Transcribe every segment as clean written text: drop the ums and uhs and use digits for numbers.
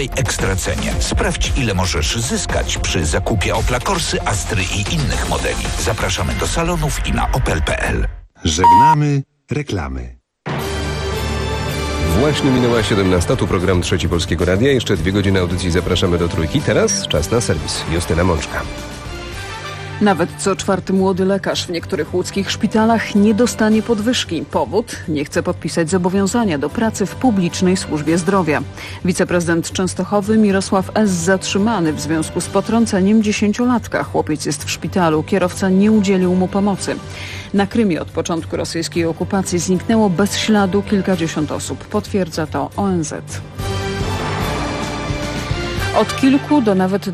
wyjątkowej ekstracenie. Sprawdź, ile możesz zyskać przy zakupie Opla Corsy, Astry i innych modeli. Zapraszamy do salonów i na opel.pl. Żegnamy reklamy. Właśnie minęła 17. Tu program Trzeci Polskiego Radia. Jeszcze 2 godziny audycji, zapraszamy do Trójki. Teraz czas na serwis. Justyna Mączka. Nawet co 4. młody lekarz w niektórych łódzkich szpitalach nie dostanie podwyżki. Powód? Nie chce podpisać zobowiązania do pracy w publicznej służbie zdrowia. Wiceprezydent Częstochowy Mirosław S. zatrzymany w związku z potrąceniem 10-latka. Chłopiec jest w szpitalu. Kierowca nie udzielił mu pomocy. Na Krymie od początku rosyjskiej okupacji zniknęło bez śladu kilkadziesiąt osób. Potwierdza to ONZ. Od kilku do nawet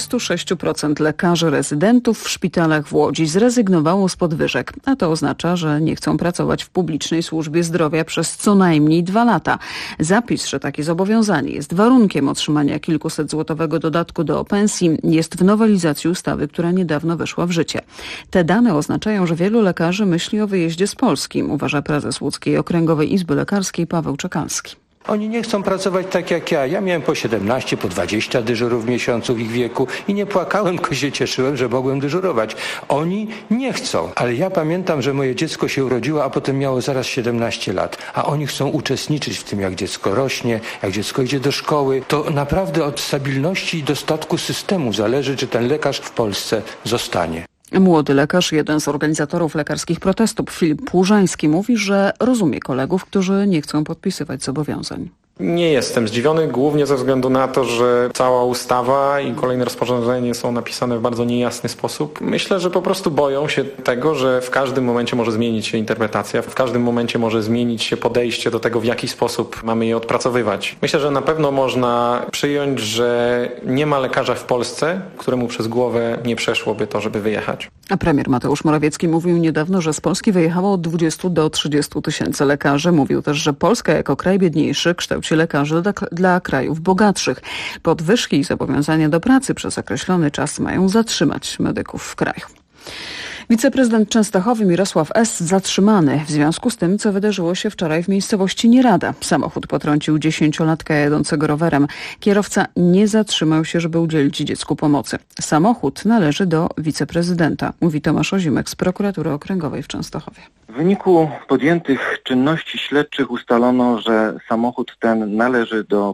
26% lekarzy rezydentów w szpitalach w Łodzi zrezygnowało z podwyżek, a to oznacza, że nie chcą pracować w publicznej służbie zdrowia przez co najmniej 2 lata. Zapis, że takie zobowiązanie jest warunkiem otrzymania kilkusetzłotowego dodatku do pensji, jest w nowelizacji ustawy, która niedawno weszła w życie. Te dane oznaczają, że wielu lekarzy myśli o wyjeździe z Polski, uważa prezes Łódzkiej Okręgowej Izby Lekarskiej Paweł Czekalski. Oni nie chcą pracować tak jak ja. Ja miałem po 17, po 20 dyżurów w miesiącu w ich wieku i nie płakałem, tylko się cieszyłem, że mogłem dyżurować. Oni nie chcą. Ale ja pamiętam, że moje dziecko się urodziło, a potem miało zaraz 17 lat. A oni chcą uczestniczyć w tym, jak dziecko rośnie, jak dziecko idzie do szkoły. To naprawdę od stabilności i dostatku systemu zależy, czy ten lekarz w Polsce zostanie. Młody lekarz, jeden z organizatorów lekarskich protestów, Filip Płużański, mówi, że rozumie kolegów, którzy nie chcą podpisywać zobowiązań. Nie jestem zdziwiony, głównie ze względu na to, że cała ustawa i kolejne rozporządzenie są napisane w bardzo niejasny sposób. Myślę, że po prostu boją się tego, że w każdym momencie może zmienić się interpretacja, w każdym momencie może zmienić się podejście do tego, w jaki sposób mamy je odpracowywać. Myślę, że na pewno można przyjąć, że nie ma lekarza w Polsce, któremu przez głowę nie przeszłoby to, żeby wyjechać. A premier Mateusz Morawiecki mówił niedawno, że z Polski wyjechało od 20 do 30 tysięcy lekarzy. Mówił też, że Polska jako kraj biedniejszy kształci lekarzy dla krajów bogatszych. Podwyżki i zobowiązania do pracy przez określony czas mają zatrzymać medyków w kraju. Wiceprezydent Częstochowy Mirosław S. zatrzymany w związku z tym, co wydarzyło się wczoraj w miejscowości Nierada. Samochód potrącił 10-latka jadącego rowerem. Kierowca nie zatrzymał się, żeby udzielić dziecku pomocy. Samochód należy do wiceprezydenta, mówi Tomasz Ozimek z Prokuratury Okręgowej w Częstochowie. W wyniku podjętych czynności śledczych ustalono, że samochód ten należy do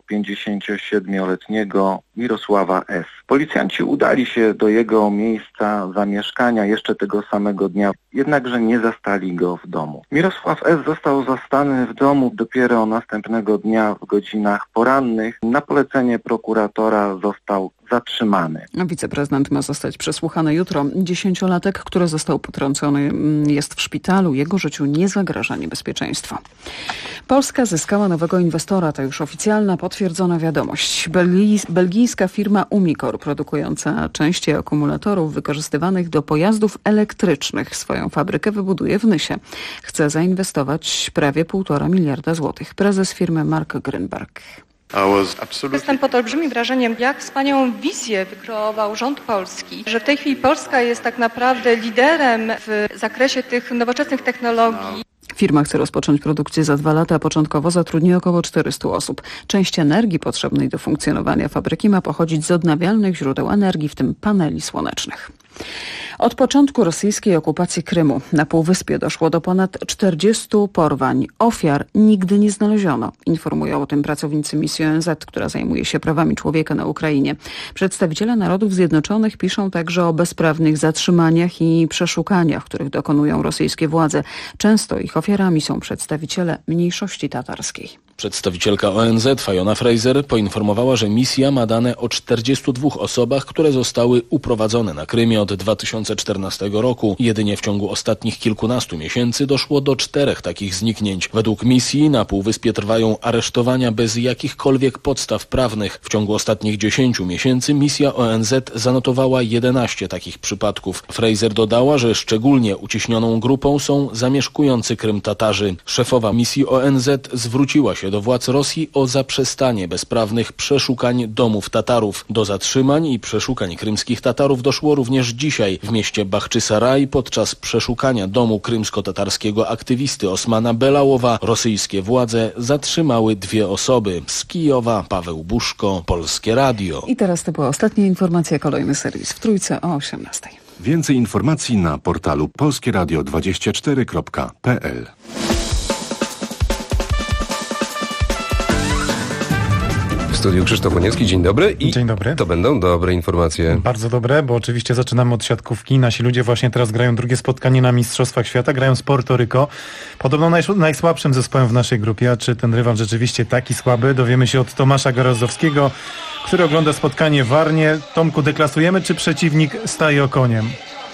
57-letniego Mirosława S. Policjanci udali się do jego miejsca zamieszkania jeszcze tego samego dnia, jednakże nie zastali go w domu. Mirosław S. został zastany w domu dopiero następnego dnia w godzinach porannych. Na polecenie prokuratora został zatrzymany. Wiceprezydent ma zostać przesłuchany jutro. 10-latek, który został potrącony, jest w szpitalu. Jego życiu nie zagraża niebezpieczeństwo. Polska zyskała nowego inwestora. To już oficjalna, potwierdzona wiadomość. Belgijska firma Umicore, produkująca części akumulatorów wykorzystywanych do pojazdów elektrycznych, swoją fabrykę wybuduje w Nysie. Chce zainwestować prawie 1,5 miliarda złotych. Prezes firmy Mark Grünberg. Jestem pod olbrzymim wrażeniem, jak wspaniałą wizję wykreował rząd polski, że w tej chwili Polska jest tak naprawdę liderem w zakresie tych nowoczesnych technologii. Firma chce rozpocząć produkcję za 2 lata, a początkowo zatrudni około 400 osób. Część energii potrzebnej do funkcjonowania fabryki ma pochodzić z odnawialnych źródeł energii, w tym paneli słonecznych. Od początku rosyjskiej okupacji Krymu na Półwyspie doszło do ponad 40 porwań. Ofiar nigdy nie znaleziono. Informują o tym pracownicy misji ONZ, która zajmuje się prawami człowieka na Ukrainie. Przedstawiciele Narodów Zjednoczonych piszą także o bezprawnych zatrzymaniach i przeszukaniach, których dokonują rosyjskie władze. Często ich ofiarami są przedstawiciele mniejszości tatarskiej. Przedstawicielka ONZ Fajona Fraser poinformowała, że misja ma dane o 42 osobach, które zostały uprowadzone na Krymie od 2014 roku. Jedynie w ciągu ostatnich kilkunastu miesięcy doszło do 4 takich zniknięć. Według misji na Półwyspie trwają aresztowania bez jakichkolwiek podstaw prawnych. W ciągu ostatnich 10 miesięcy misja ONZ zanotowała 11 takich przypadków. Fraser dodała, że szczególnie uciśnioną grupą są zamieszkujący Krym Tatarzy. Szefowa misji ONZ zwróciła się się do władz Rosji o zaprzestanie bezprawnych przeszukań domów Tatarów. Do zatrzymań i przeszukań krymskich Tatarów doszło również dzisiaj w mieście Bachczysaraj podczas przeszukania domu krymsko-tatarskiego aktywisty Osmana Belałowa. Rosyjskie władze zatrzymały 2 osoby. Z Kijowa Paweł Buszko, Polskie Radio. I teraz to była ostatnia informacja, kolejny serwis w Trójce o 18:00. Więcej informacji na portalu polskieradio24.pl. W studiu Krzysztof Oniewski, dzień dobry. Dzień dobry. To będą dobre informacje. Bardzo dobre, bo oczywiście zaczynamy od siatkówki. Nasi ludzie właśnie teraz grają drugie spotkanie na Mistrzostwach Świata, grają z Porto Rico. Podobno najsłabszym zespołem w naszej grupie, a czy ten rywal rzeczywiście taki słaby, dowiemy się od Tomasza Gorozdowskiego, który ogląda spotkanie w Warnie. Tomku, deklasujemy, czy przeciwnik staje okoniem?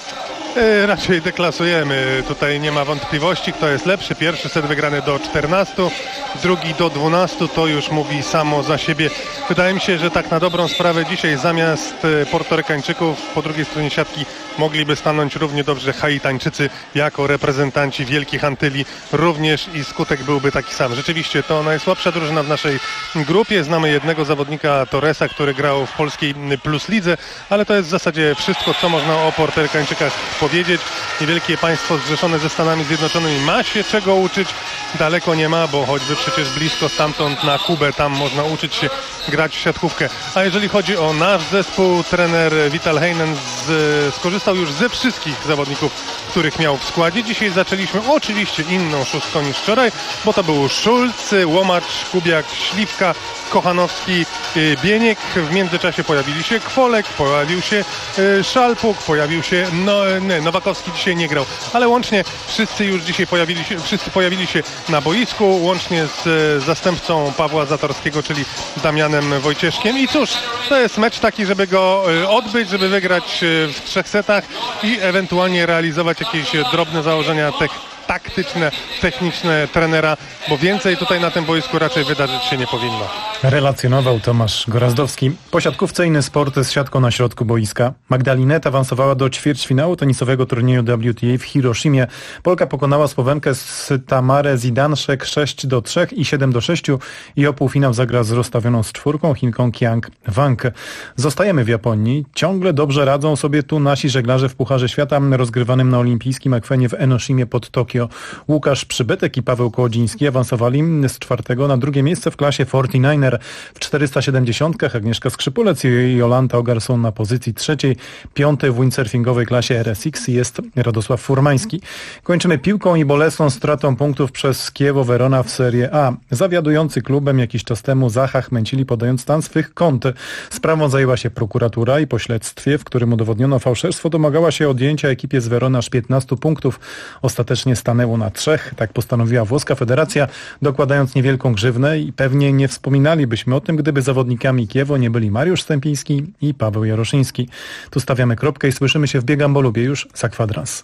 Raczej deklasujemy. Tutaj nie ma wątpliwości, kto jest lepszy. Pierwszy set wygrany do 14, drugi do 12. To już mówi samo za siebie. Wydaje mi się, że tak na dobrą sprawę dzisiaj zamiast Portorykańczyków po drugiej stronie siatki mogliby stanąć równie dobrze Haitańczycy jako reprezentanci Wielkich Antyli. Również i skutek byłby taki sam. Rzeczywiście to najsłabsza drużyna w naszej grupie. Znamy jednego zawodnika, Torresa, który grał w polskiej Plus Lidze, ale to jest w zasadzie wszystko, co można o Portorykańczykach powiedzieć. Niewielkie państwo zrzeszone ze Stanami Zjednoczonymi ma się czego uczyć. Daleko nie ma, bo choćby przecież blisko stamtąd na Kubę, tam można uczyć się grać w siatkówkę. A jeżeli chodzi o nasz zespół, trener Vital Heinen skorzystał już ze wszystkich zawodników, których miał w składzie. Dzisiaj zaczęliśmy oczywiście inną szóstką niż wczoraj, bo to był Szulc, Łomacz, Kubiak, Śliwka, Kochanowski, Bieniek. W międzyczasie pojawili się Kwolek, pojawił się Szalpuk, pojawił się Nowakowski dzisiaj nie grał, ale łącznie wszyscy już dzisiaj pojawili się na boisku, łącznie z zastępcą Pawła Zatorskiego, czyli Damianem Wojcieszkiem. I cóż, to jest mecz taki, żeby go odbyć, żeby wygrać w 3 setach i ewentualnie realizować jakieś drobne założenia taktyczne, techniczne trenera, bo więcej tutaj na tym boisku raczej wydarzyć się nie powinno. Relacjonował Tomasz Gorazdowski. Po siatkówce inny sport z siatką na środku boiska. Magdalinet awansowała do ćwierćfinału tenisowego turnieju WTA w Hiroshimie. Polka pokonała Słowenkę z Tamarę Zidanszek 6-3 i 7-6 i o półfinał zagra z rozstawioną z 4 Chinką Qiang Wang. Zostajemy w Japonii. Ciągle dobrze radzą sobie tu nasi żeglarze w Pucharze Świata rozgrywanym na olimpijskim akwenie w Enoshimie pod Tokio. Łukasz Przybytek i Paweł Kołodziński awansowali z 4. na 2. miejsce w klasie 49er. W 470 Agnieszka Skrzypulec i Jolanta Ogar są na pozycji 3. 5. w windsurfingowej klasie RSX jest Radosław Furmański. Kończymy piłką i bolesną stratą punktów przez Chievo Verona w Serie A. Zawiadujący klubem jakiś czas temu Zaha chmęcili, podając stan swych kont. Sprawą zajęła się prokuratura i po śledztwie, w którym udowodniono fałszerstwo, domagała się odjęcia ekipie z Verona aż 15 punktów. Ostatecznie stanęło na 3. Tak postanowiła włoska federacja, dokładając niewielką grzywnę i pewnie nie wspominalibyśmy o tym, gdyby zawodnikami Chievo nie byli Mariusz Stępiński i Paweł Jaroszyński. Tu stawiamy kropkę i słyszymy się w Biegambolubię już za kwadrans.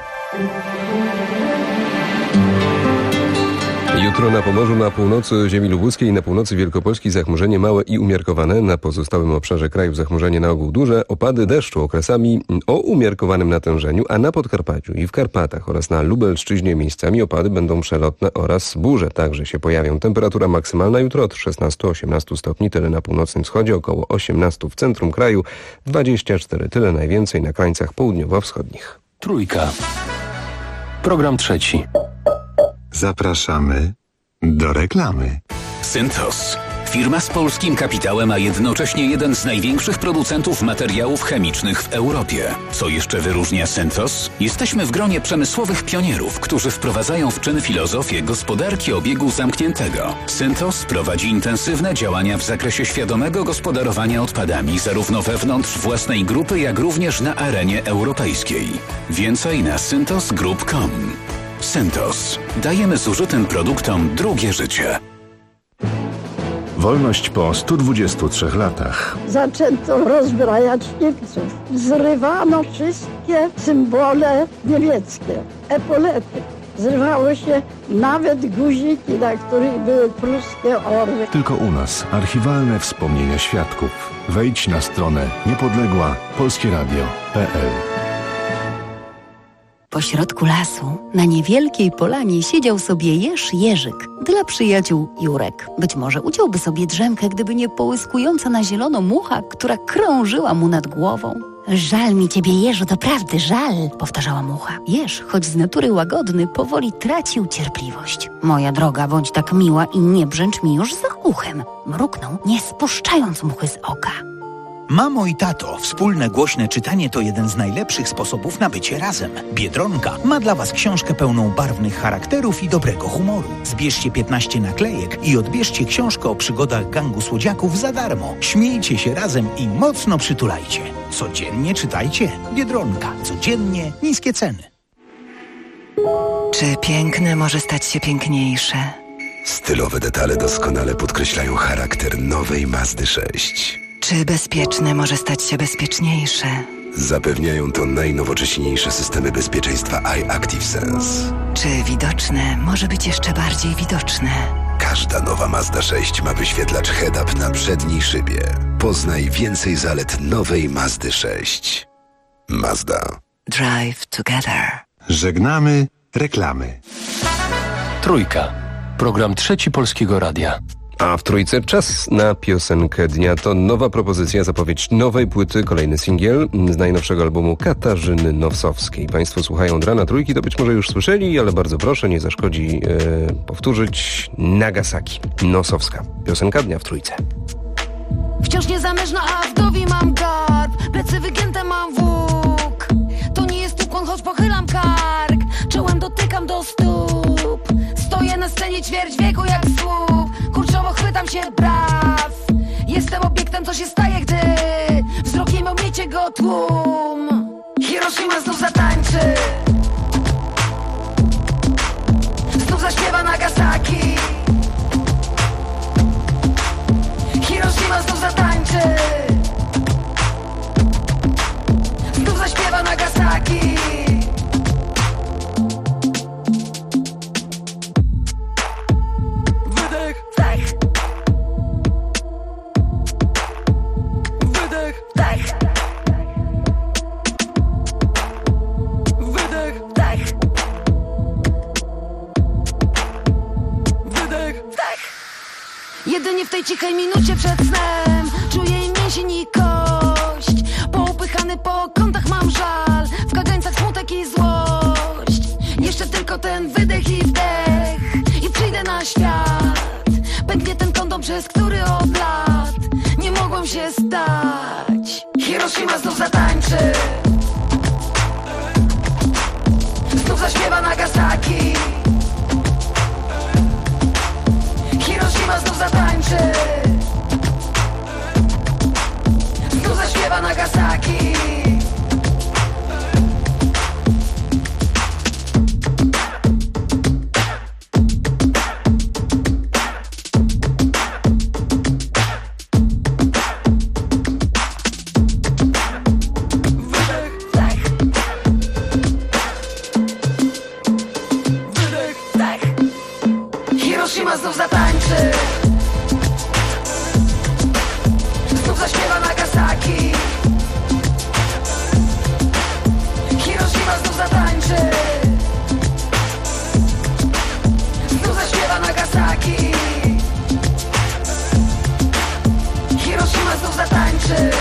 Jutro na Pomorzu, na północy ziemi lubuskiej i na północy Wielkopolski zachmurzenie małe i umiarkowane. Na pozostałym obszarze kraju zachmurzenie na ogół duże. Opady deszczu okresami o umiarkowanym natężeniu, a na Podkarpaciu i w Karpatach oraz na Lubelszczyźnie miejscami opady będą przelotne oraz burze także się pojawią. Temperatura maksymalna jutro od 16-18 stopni, tyle na północnym wschodzie, około 18 w centrum kraju, 24 tyle najwięcej na krańcach południowo-wschodnich. Trójka. Program 3. Zapraszamy do reklamy. Synthos. Firma z polskim kapitałem, a jednocześnie jeden z największych producentów materiałów chemicznych w Europie. Co jeszcze wyróżnia Synthos? Jesteśmy w gronie przemysłowych pionierów, którzy wprowadzają w czyn filozofię gospodarki obiegu zamkniętego. Synthos prowadzi intensywne działania w zakresie świadomego gospodarowania odpadami, zarówno wewnątrz własnej grupy, jak również na arenie europejskiej. Więcej na synthosgroup.com. Synthos. Dajemy zużytym produktom drugie życie. Wolność po 123 latach. Zaczęto rozbrajać Niemców. Zrywano wszystkie symbole niemieckie, epolety. Zrywało się nawet guziki, na których były pruskie orły. Tylko u nas archiwalne wspomnienia świadków. Wejdź na stronę niepodległa polskieradio.pl. Pośrodku lasu, na niewielkiej polanie siedział sobie Jerzyk. Dla przyjaciół Jurek. Być może uciąłby sobie drzemkę, gdyby nie połyskująca na zielono mucha, która krążyła mu nad głową. Żal mi ciebie, Jerzu, doprawdy żal, powtarzała mucha. Jerz, choć z natury łagodny, powoli tracił cierpliwość. Moja droga, bądź tak miła i nie brzęcz mi już za uchem. Mruknął, nie spuszczając muchy z oka. Mamo i tato, wspólne głośne czytanie to jeden z najlepszych sposobów na bycie razem. Biedronka ma dla Was książkę pełną barwnych charakterów i dobrego humoru. Zbierzcie 15 naklejek i odbierzcie książkę o przygodach gangu słodziaków za darmo. Śmiejcie się razem i mocno przytulajcie. Codziennie czytajcie. Biedronka. Codziennie niskie ceny. Czy piękne może stać się piękniejsze? Stylowe detale doskonale podkreślają charakter nowej Mazdy 6. Czy bezpieczne może stać się bezpieczniejsze? Zapewniają to najnowocześniejsze systemy bezpieczeństwa iActive Sense. Czy widoczne może być jeszcze bardziej widoczne? Każda nowa Mazda 6 ma wyświetlacz head-up na przedniej szybie. Poznaj więcej zalet nowej Mazdy 6. Mazda. Drive together. Żegnamy reklamy. Trójka. Program Trzeci Polskiego Radia. A w Trójce czas na piosenkę dnia. To nowa propozycja, zapowiedź nowej płyty, kolejny singiel z najnowszego albumu Katarzyny Nosowskiej. Państwo słuchają od rana Trójki, to być może już słyszeli, ale bardzo proszę, nie zaszkodzi powtórzyć. Nagasaki, Nosowska. Piosenka dnia w Trójce. Wciąż niezamężna, a wdowi mam garb. Plecy wygięte mam włók. To nie jest ukłon, choć pochylam kark. Czołem dotykam do stóp. Stoję na scenie ćwierć wieku jak słup. Kurczowo chwytam się braw. Jestem obiektem, co się staje, gdy wzrokiem omiecie go tłum. Hiroshima znów zatańczy. Znów zaśpiewa Nagasaki. Hiroshima znów zatańczy. Znów zaśpiewa Nagasaki. Wydech, wdech. Wydech, wdech. Wydech, wdech. Wydech, wdech. Jedynie w tej cichej minucie przed snem czuję i mięsień i kość. Poupychany po kątach mam żal, w kagańcach smutek i złość. Jeszcze tylko ten wydech i wdech i przyjdę na świat. Pęknie ten kondom, przez który od lat nie mogłem się stać. Hiroshima znów zatańczy. Znów zaśpiewa Nagasaki. Hiroshima znów zatańczy. Znów zaśpiewa Nagasaki. Wydech, wdech. Wydech, wdech. Hiroshima znów zatańczy. Znów zaśpiewa Nagasaki. Hiroshima znów zatańczy. Znów zaśpiewa Nagasaki. Hiroshima znów zatańczy.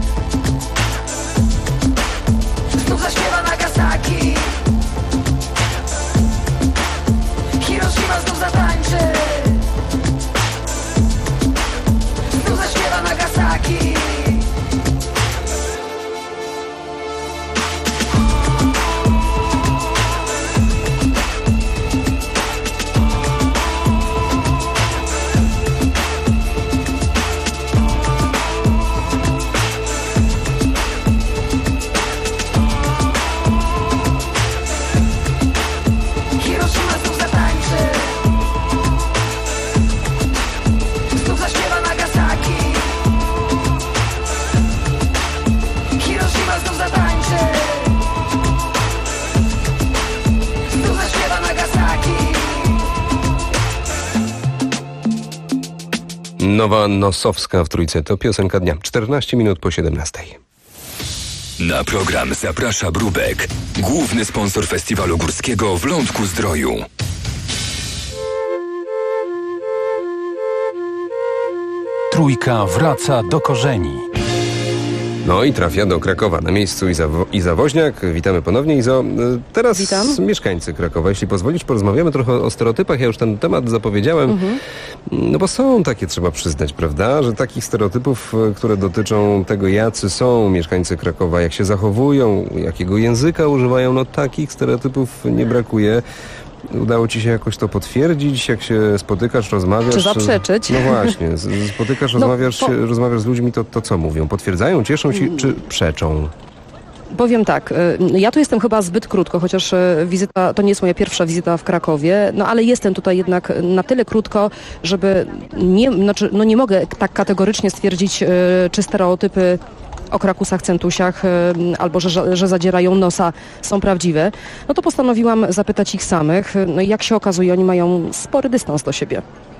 Znów zaśpiewa Nagasaki. Hiroshima znów zatańczy. Znów zaśpiewa Nagasaki. Hiroshima znów zatańczy. Znów zaśpiewa Nagasaki. Hiroshima znów zatańczy. Znów zaśpiewa Nagasaki. Nowa Nosowska w Trójce to piosenka dnia. 14 minut po 17. Na program zaprasza Brubek, główny sponsor festiwalu górskiego w Lądku-Zdroju. Trójka wraca do korzeni. No i trafia do Krakowa. Na miejscu Iza Woźniak. Witamy ponownie, Izo. Teraz mieszkańcy Krakowa. Jeśli pozwolisz, porozmawiamy trochę o stereotypach. Ja już ten temat zapowiedziałem. No bo są takie, trzeba przyznać, prawda? Że takich stereotypów, które dotyczą tego, jacy są mieszkańcy Krakowa, jak się zachowują, jakiego języka używają, no takich stereotypów nie brakuje. Udało ci się jakoś to potwierdzić, jak się spotykasz, rozmawiasz? Czy zaprzeczyć? No właśnie, spotykasz, rozmawiasz z ludźmi, to co mówią? Potwierdzają, cieszą się, czy przeczą? Powiem tak, ja tu jestem chyba zbyt krótko, chociaż wizyta, to nie jest moja pierwsza wizyta w Krakowie, no ale jestem tutaj jednak na tyle krótko, żeby nie mogę tak kategorycznie stwierdzić, czy stereotypy o krakusach, centusiach albo że zadzierają nosa są prawdziwe, no to postanowiłam zapytać ich samych. No i jak się okazuje, oni mają spory dystans do siebie.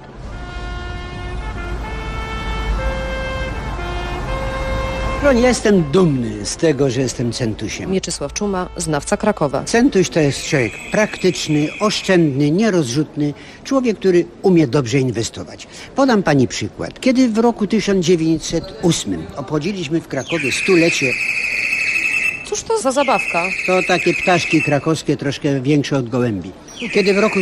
Ja jestem dumny z tego, że jestem centusiem. Mieczysław Czuma, znawca Krakowa. Centuś to jest człowiek praktyczny, oszczędny, nierozrzutny, człowiek, który umie dobrze inwestować. Podam pani przykład. Kiedy w roku 1908 obchodziliśmy w Krakowie stulecie... Cóż to za zabawka? To takie ptaszki krakowskie, troszkę większe od gołębi. Kiedy w roku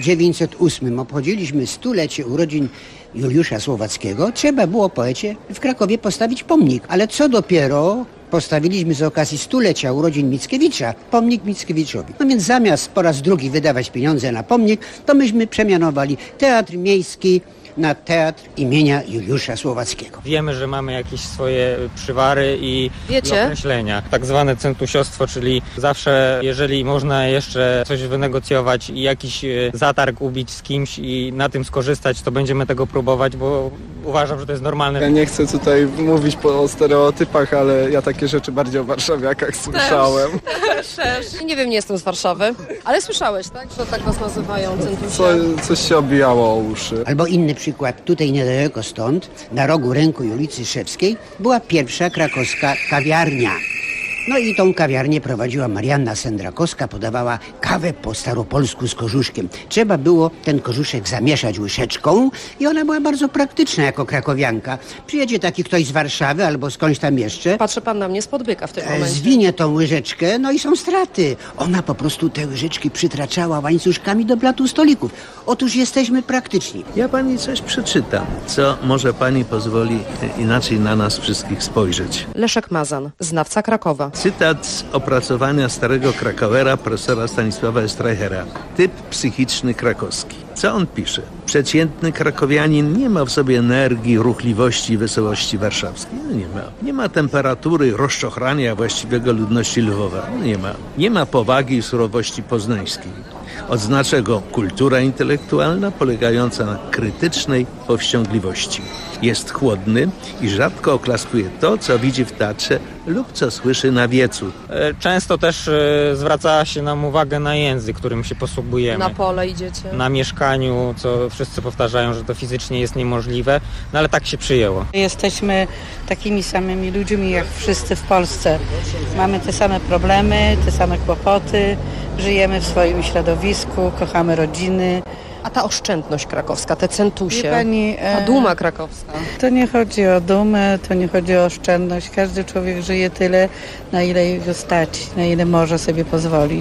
1908 obchodziliśmy stulecie urodzin Juliusza Słowackiego, trzeba było poecie w Krakowie postawić pomnik. Ale co dopiero postawiliśmy z okazji stulecia urodzin Mickiewicza pomnik Mickiewiczowi. No więc zamiast po raz drugi wydawać pieniądze na pomnik, to myśmy przemianowali Teatr Miejski na Teatr imienia Juliusza Słowackiego. Wiemy, że mamy jakieś swoje przywary i określenia. Tak zwane centusiostwo, czyli zawsze, jeżeli można jeszcze coś wynegocjować i jakiś zatarg ubić z kimś i na tym skorzystać, to będziemy tego próbować, bo uważam, że to jest normalne. Ja nie chcę tutaj mówić o stereotypach, ale ja takie rzeczy bardziej o warszawiakach słyszałem. Też. Nie wiem, nie jestem z Warszawy, ale słyszałeś, tak? Że tak was nazywają centusia. Coś się obijało o uszy. Albo inny przykład, tutaj niedaleko stąd, na rogu Rynku i ulicy Szewskiej, była pierwsza krakowska kawiarnia. No i tą kawiarnię prowadziła Marianna Sendrakowska, podawała kawę po staropolsku z korzuszkiem. Trzeba było ten korzuszek zamieszać łyżeczką i ona była bardzo praktyczna jako krakowianka. Przyjedzie taki ktoś z Warszawy albo skądś tam jeszcze. Patrzy pan na mnie spod byka w tym momencie. Zwinie tą łyżeczkę, no i są straty. Ona po prostu te łyżeczki przytraczała łańcuszkami do blatu stolików. Otóż jesteśmy praktyczni. Ja pani coś przeczytam, co może pani pozwoli inaczej na nas wszystkich spojrzeć. Leszek Mazan, znawca Krakowa. Cytat z opracowania starego Krakowera profesora Stanisława Streichera. Typ psychiczny krakowski. Co on pisze? Przeciętny krakowianin nie ma w sobie energii, ruchliwości i wesołości warszawskiej. No nie ma. Nie ma temperatury rozczochrania właściwego ludności Lwowa. No nie ma. Nie ma powagi i surowości poznańskiej. Odznacza go kultura intelektualna polegająca na krytycznej powściągliwości. Jest chłodny i rzadko oklaskuje to, co widzi w teatrze lub co słyszy na wiecu. Często też zwraca się nam uwagę na język, którym się posługujemy. Na pole idziecie. Na mieszkaniu, co wszyscy powtarzają, że to fizycznie jest niemożliwe, no ale tak się przyjęło. Jesteśmy takimi samymi ludźmi jak wszyscy w Polsce. Mamy te same problemy, te same kłopoty, żyjemy w swoim środowisku, kochamy rodziny. A ta oszczędność krakowska, te centusie, pani, ta duma krakowska. To nie chodzi o dumę, to nie chodzi o oszczędność. Każdy człowiek żyje tyle, na ile jego stać, na ile może sobie pozwolić.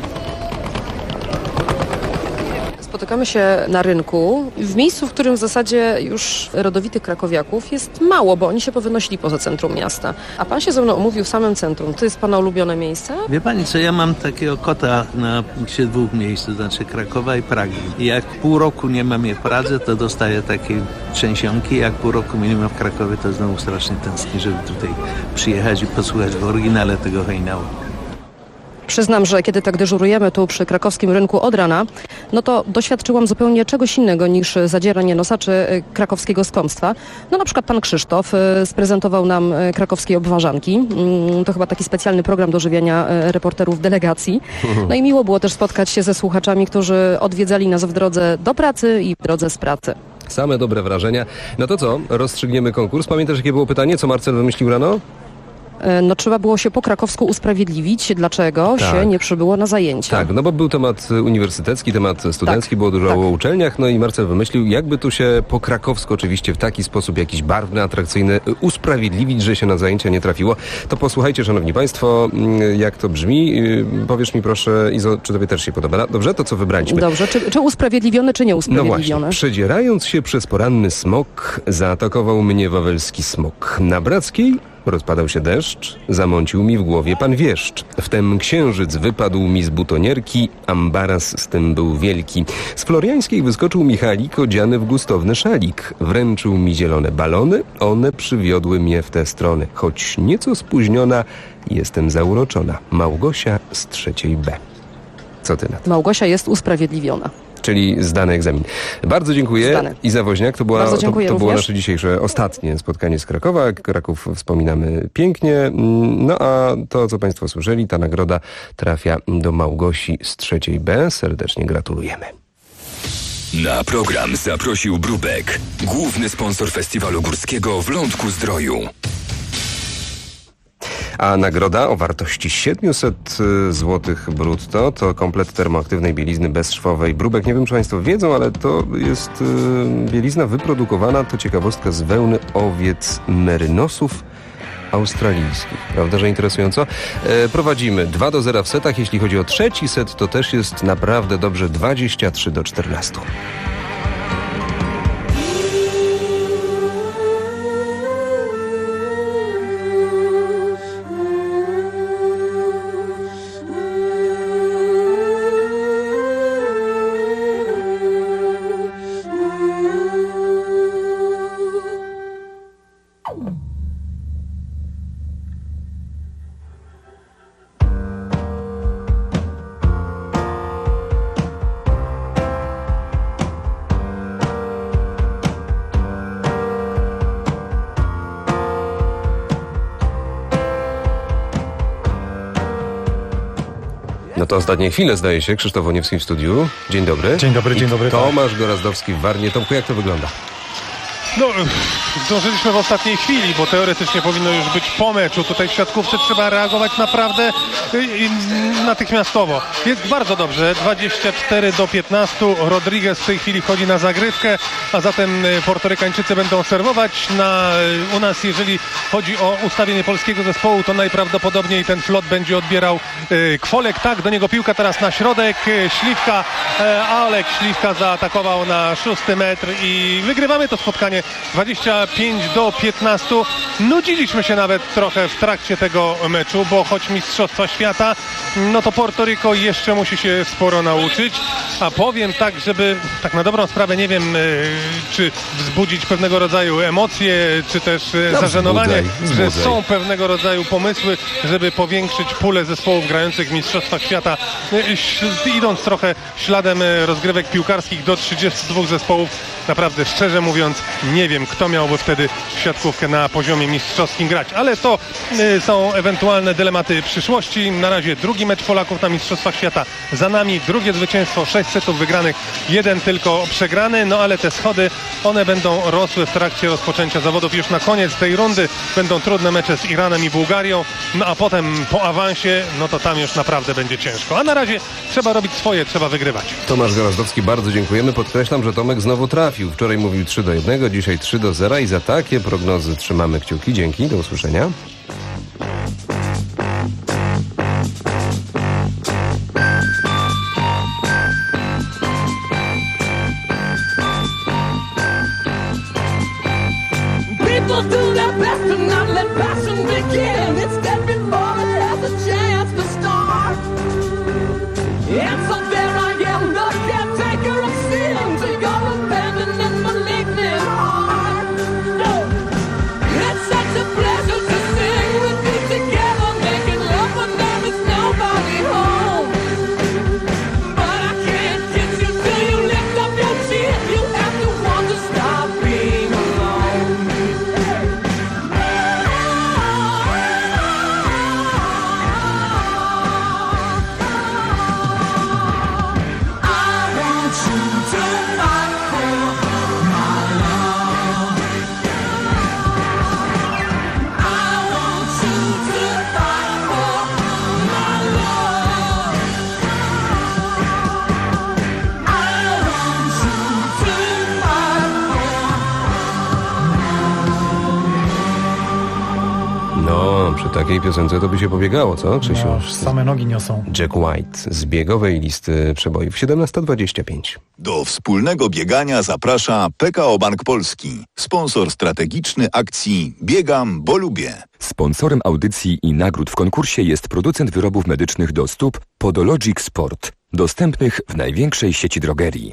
Spotykamy się na rynku, w miejscu, w którym w zasadzie już rodowitych krakowiaków jest mało, bo oni się powynosili poza centrum miasta. A pan się ze mną omówił w samym centrum. To jest pana ulubione miejsce? Wie pani co, ja mam takiego kota na się dwóch miejsc, to znaczy Krakowa i Pragi. I jak pół roku nie mam je w Pradze, to dostaję takie trzęsionki. Jak pół roku nie mam w Krakowie, to znowu strasznie tęsknię, żeby tutaj przyjechać i posłuchać w oryginale tego hejnału. Przyznam, że kiedy tak dyżurujemy tu przy krakowskim rynku od rana, no to doświadczyłam zupełnie czegoś innego niż zadzieranie nosa czy krakowskiego skąpstwa. No na przykład pan Krzysztof sprezentował nam krakowskie obwarzanki. To chyba taki specjalny program dożywiania reporterów delegacji. No i miło było też spotkać się ze słuchaczami, którzy odwiedzali nas w drodze do pracy i w drodze z pracy. Same dobre wrażenia. No to co? Rozstrzygniemy konkurs. Pamiętasz, jakie było pytanie? Co Marcel wymyślił rano? no trzeba było się po krakowsku usprawiedliwić, dlaczego się nie przybyło na zajęcia. Tak, no bo był temat uniwersytecki, temat studencki, było dużo o uczelniach, no i Marcel wymyślił, jakby tu się po krakowsku oczywiście w taki sposób jakiś barwny, atrakcyjny usprawiedliwić, że się na zajęcia nie trafiło. To posłuchajcie, szanowni państwo, jak to brzmi. Powiesz mi proszę, Izo, czy tobie też się podoba? Dobrze, to co wybraliśmy? Dobrze, czy usprawiedliwione, czy nieusprawiedliwione? No właśnie, przedzierając się przez poranny smok, zaatakował mnie wawelski smok. Na Brackiej rozpadał się deszcz, zamącił mi w głowie pan wieszcz. Wtem księżyc wypadł mi z butonierki, ambaras z tym był wielki. Z Floriańskiej wyskoczył Michalik, odziany w gustowny szalik. Wręczył mi zielone balony, one przywiodły mnie w tę stronę. Choć nieco spóźniona, jestem zauroczona. Małgosia z 3B. Co ty na to? Małgosia jest usprawiedliwiona. Czyli zdany egzamin. Bardzo dziękuję. Zdane. Iza Woźniak, to było również. nasze dzisiejsze ostatnie spotkanie z Krakowa. Kraków wspominamy pięknie. No a to, co państwo słyszeli, ta nagroda trafia do Małgosi z 3B. Serdecznie gratulujemy. Na program zaprosił Brubek, główny sponsor festiwalu górskiego w Lądku-Zdroju. A nagroda o wartości 700 zł brutto to komplet termoaktywnej bielizny bezszwowej. Brubek, nie wiem, czy państwo wiedzą, ale to jest bielizna wyprodukowana, to ciekawostka, z wełny owiec merynosów australijskich. Prawda, że interesująco? Prowadzimy 2-0 w setach. Jeśli chodzi o trzeci set, to też jest naprawdę dobrze, 23-14. No to ostatnie chwile, zdaje się. Krzysztof Woniewski w studiu. Dzień dobry. Dzień dobry, dzień dobry. Tomasz Gorazdowski w Warnie. Tomku, jak to wygląda? No, zdążyliśmy w ostatniej chwili, bo teoretycznie powinno już być po meczu. Tutaj w siatkówce trzeba reagować naprawdę natychmiastowo. Jest bardzo dobrze, 24-15. Rodriguez w tej chwili wchodzi na zagrywkę, a zatem Portorykańczycy będą serwować. U nas, jeżeli chodzi o ustawienie polskiego zespołu, to najprawdopodobniej ten flot będzie odbierał Kwolek. Tak, do niego piłka teraz na środek. Śliwka, Olek Śliwka zaatakował na 6 metr i wygrywamy to spotkanie 25-15. Nudziliśmy się nawet trochę w trakcie tego meczu, bo choć Mistrzostwa Świata, no to Portoryko jeszcze musi się sporo nauczyć. A powiem tak, żeby tak na dobrą sprawę, nie wiem, czy wzbudzić pewnego rodzaju emocje, czy też zażenowanie, że są pewnego rodzaju pomysły, żeby powiększyć pulę zespołów grających w Mistrzostwach Świata, idąc trochę śladem rozgrywek piłkarskich do 32 zespołów. Naprawdę, szczerze mówiąc, nie wiem, kto miałby wtedy siatkówkę na poziomie mistrzowskim grać, ale to są ewentualne dylematy przyszłości. Na razie drugi mecz Polaków na Mistrzostwach Świata za nami, drugie zwycięstwo, 6 setów wygranych, 1 tylko przegrany, no ale te schody, one będą rosły w trakcie rozpoczęcia zawodów. Już na koniec tej rundy będą trudne mecze z Iranem i Bułgarią, no a potem po awansie, no to tam już naprawdę będzie ciężko. A na razie trzeba robić swoje, trzeba wygrywać. Tomasz Gorazdowski, bardzo dziękujemy. Podkreślam, że Tomek znowu trafił. Wczoraj mówił 3-1, dzisiaj 3-0 i za takie prognozy trzymamy kciuki. Dzięki, do usłyszenia. No, przy takiej piosence to by się pobiegało, co, Krzysiu? No, same nogi niosą. Jack White z biegowej listy przebojów 17:25. Do wspólnego biegania zaprasza PKO Bank Polski, sponsor strategiczny akcji Biegam, bo lubię. Sponsorem audycji i nagród w konkursie jest producent wyrobów medycznych do stóp Podologic Sport, dostępnych w największej sieci drogerii.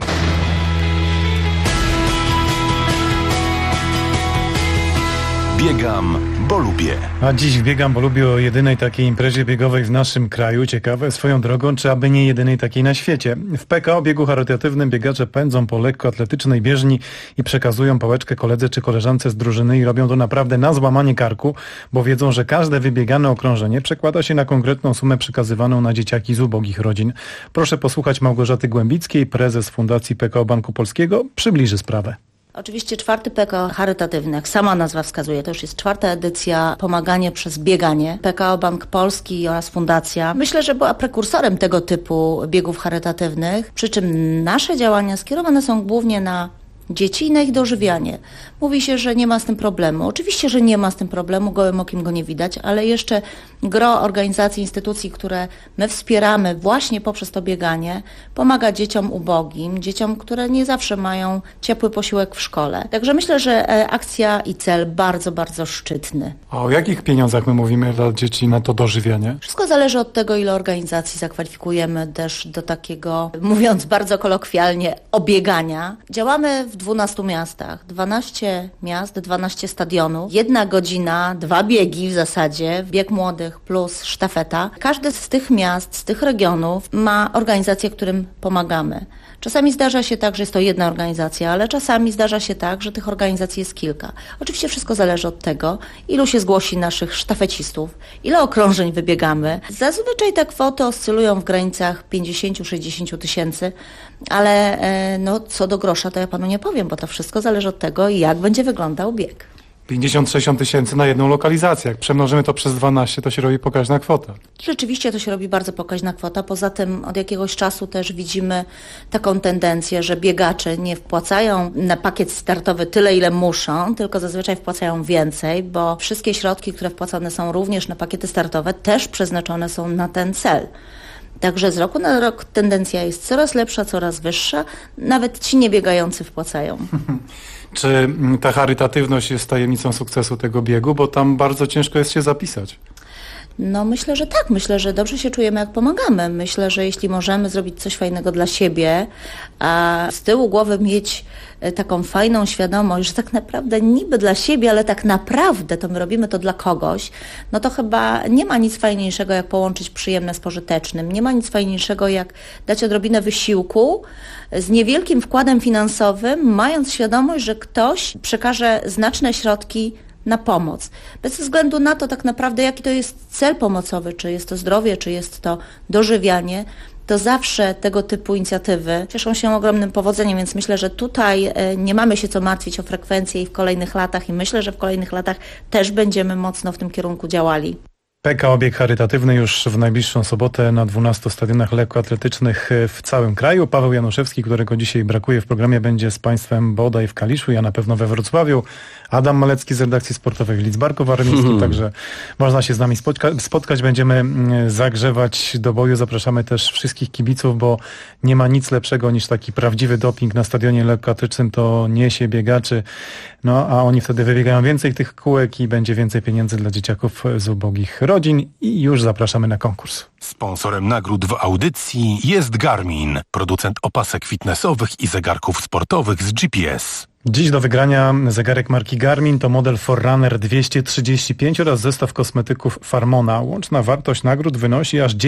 Biegam, bo lubię. A dziś biegam, bo lubię o jedynej takiej imprezie biegowej w naszym kraju. Ciekawe swoją drogą, czy aby nie jedynej takiej na świecie. W PKO biegu charytatywnym biegacze pędzą po lekkoatletycznej bieżni i przekazują pałeczkę koledze czy koleżance z drużyny i robią to naprawdę na złamanie karku, bo wiedzą, że każde wybiegane okrążenie przekłada się na konkretną sumę przekazywaną na dzieciaki z ubogich rodzin. Proszę posłuchać Małgorzaty Głębickiej, prezes Fundacji PKO Banku Polskiego, przybliży sprawę. Oczywiście 4. PKO charytatywny, jak sama nazwa wskazuje, to już jest 4. edycja Pomaganie przez bieganie. PKO Bank Polski oraz Fundacja, myślę, że była prekursorem tego typu biegów charytatywnych, przy czym nasze działania skierowane są głównie na dzieci i na ich dożywianie. Mówi się, że nie ma z tym problemu. Oczywiście, że nie ma z tym problemu, gołym okiem go nie widać, ale jeszcze gro organizacji, instytucji, które my wspieramy właśnie poprzez to bieganie, pomaga dzieciom ubogim, dzieciom, które nie zawsze mają ciepły posiłek w szkole. Także myślę, że akcja i cel bardzo, bardzo szczytny. A o jakich pieniądzach my mówimy dla dzieci na to dożywianie? Wszystko zależy od tego, ile organizacji zakwalifikujemy też do takiego, mówiąc bardzo kolokwialnie, obiegania. Działamy w 12 miastach, 12 miast, 12 stadionów, 1 godzina, 2 biegi w zasadzie, bieg młodych plus sztafeta. Każde z tych miast, z tych regionów ma organizację, którym pomagamy. Czasami zdarza się tak, że jest to jedna organizacja, ale czasami zdarza się tak, że tych organizacji jest kilka. Oczywiście wszystko zależy od tego, ilu się zgłosi naszych sztafecistów, ile okrążeń wybiegamy. Zazwyczaj te kwoty oscylują w granicach 50-60 tysięcy, ale no, co do grosza to ja panu nie powiem, bo to wszystko zależy od tego, jak będzie wyglądał bieg. 50-60 tysięcy na jedną lokalizację. Jak przemnożymy to przez 12, to się robi pokaźna kwota. Rzeczywiście to się robi bardzo pokaźna kwota. Poza tym od jakiegoś czasu też widzimy taką tendencję, że biegacze nie wpłacają na pakiet startowy tyle, ile muszą, tylko zazwyczaj wpłacają więcej, bo wszystkie środki, które wpłacone są również na pakiety startowe, też przeznaczone są na ten cel. Także z roku na rok tendencja jest coraz lepsza, coraz wyższa. Nawet ci niebiegający wpłacają. Czy ta charytatywność jest tajemnicą sukcesu tego biegu? Bo tam bardzo ciężko jest się zapisać. No myślę, że tak. Myślę, że dobrze się czujemy, jak pomagamy. Myślę, że jeśli możemy zrobić coś fajnego dla siebie, a z tyłu głowy mieć taką fajną świadomość, że tak naprawdę niby dla siebie, ale tak naprawdę to my robimy to dla kogoś, no to chyba nie ma nic fajniejszego, jak połączyć przyjemne z pożytecznym. Nie ma nic fajniejszego, jak dać odrobinę wysiłku z niewielkim wkładem finansowym, mając świadomość, że ktoś przekaże znaczne środki na pomoc. Bez względu na to tak naprawdę, jaki to jest cel pomocowy, czy jest to zdrowie, czy jest to dożywianie, to zawsze tego typu inicjatywy cieszą się ogromnym powodzeniem, więc myślę, że tutaj nie mamy się co martwić o frekwencję i w kolejnych latach i myślę, że w kolejnych latach też będziemy mocno w tym kierunku działali. PKO bieg charytatywny już w najbliższą sobotę na 12 stadionach lekkoatletycznych w całym kraju. Paweł Januszewski, którego dzisiaj brakuje w programie, będzie z Państwem bodaj w Kaliszu, ja na pewno we Wrocławiu. Adam Malecki z redakcji sportowej w Lidzbarku Warmińskim, także można się z nami spotkać. Będziemy zagrzewać do boju. Zapraszamy też wszystkich kibiców, bo nie ma nic lepszego niż taki prawdziwy doping na stadionie lekkoatletycznym. To niesie biegaczy, no a oni wtedy wybiegają więcej tych kółek i będzie więcej pieniędzy dla dzieciaków z ubogich rodzin i już zapraszamy na konkurs. Sponsorem nagród w audycji jest Garmin, producent opasek fitnessowych i zegarków sportowych z GPS. Dziś do wygrania zegarek marki Garmin to model Forerunner 235 oraz zestaw kosmetyków Farmona. Łączna wartość nagród wynosi aż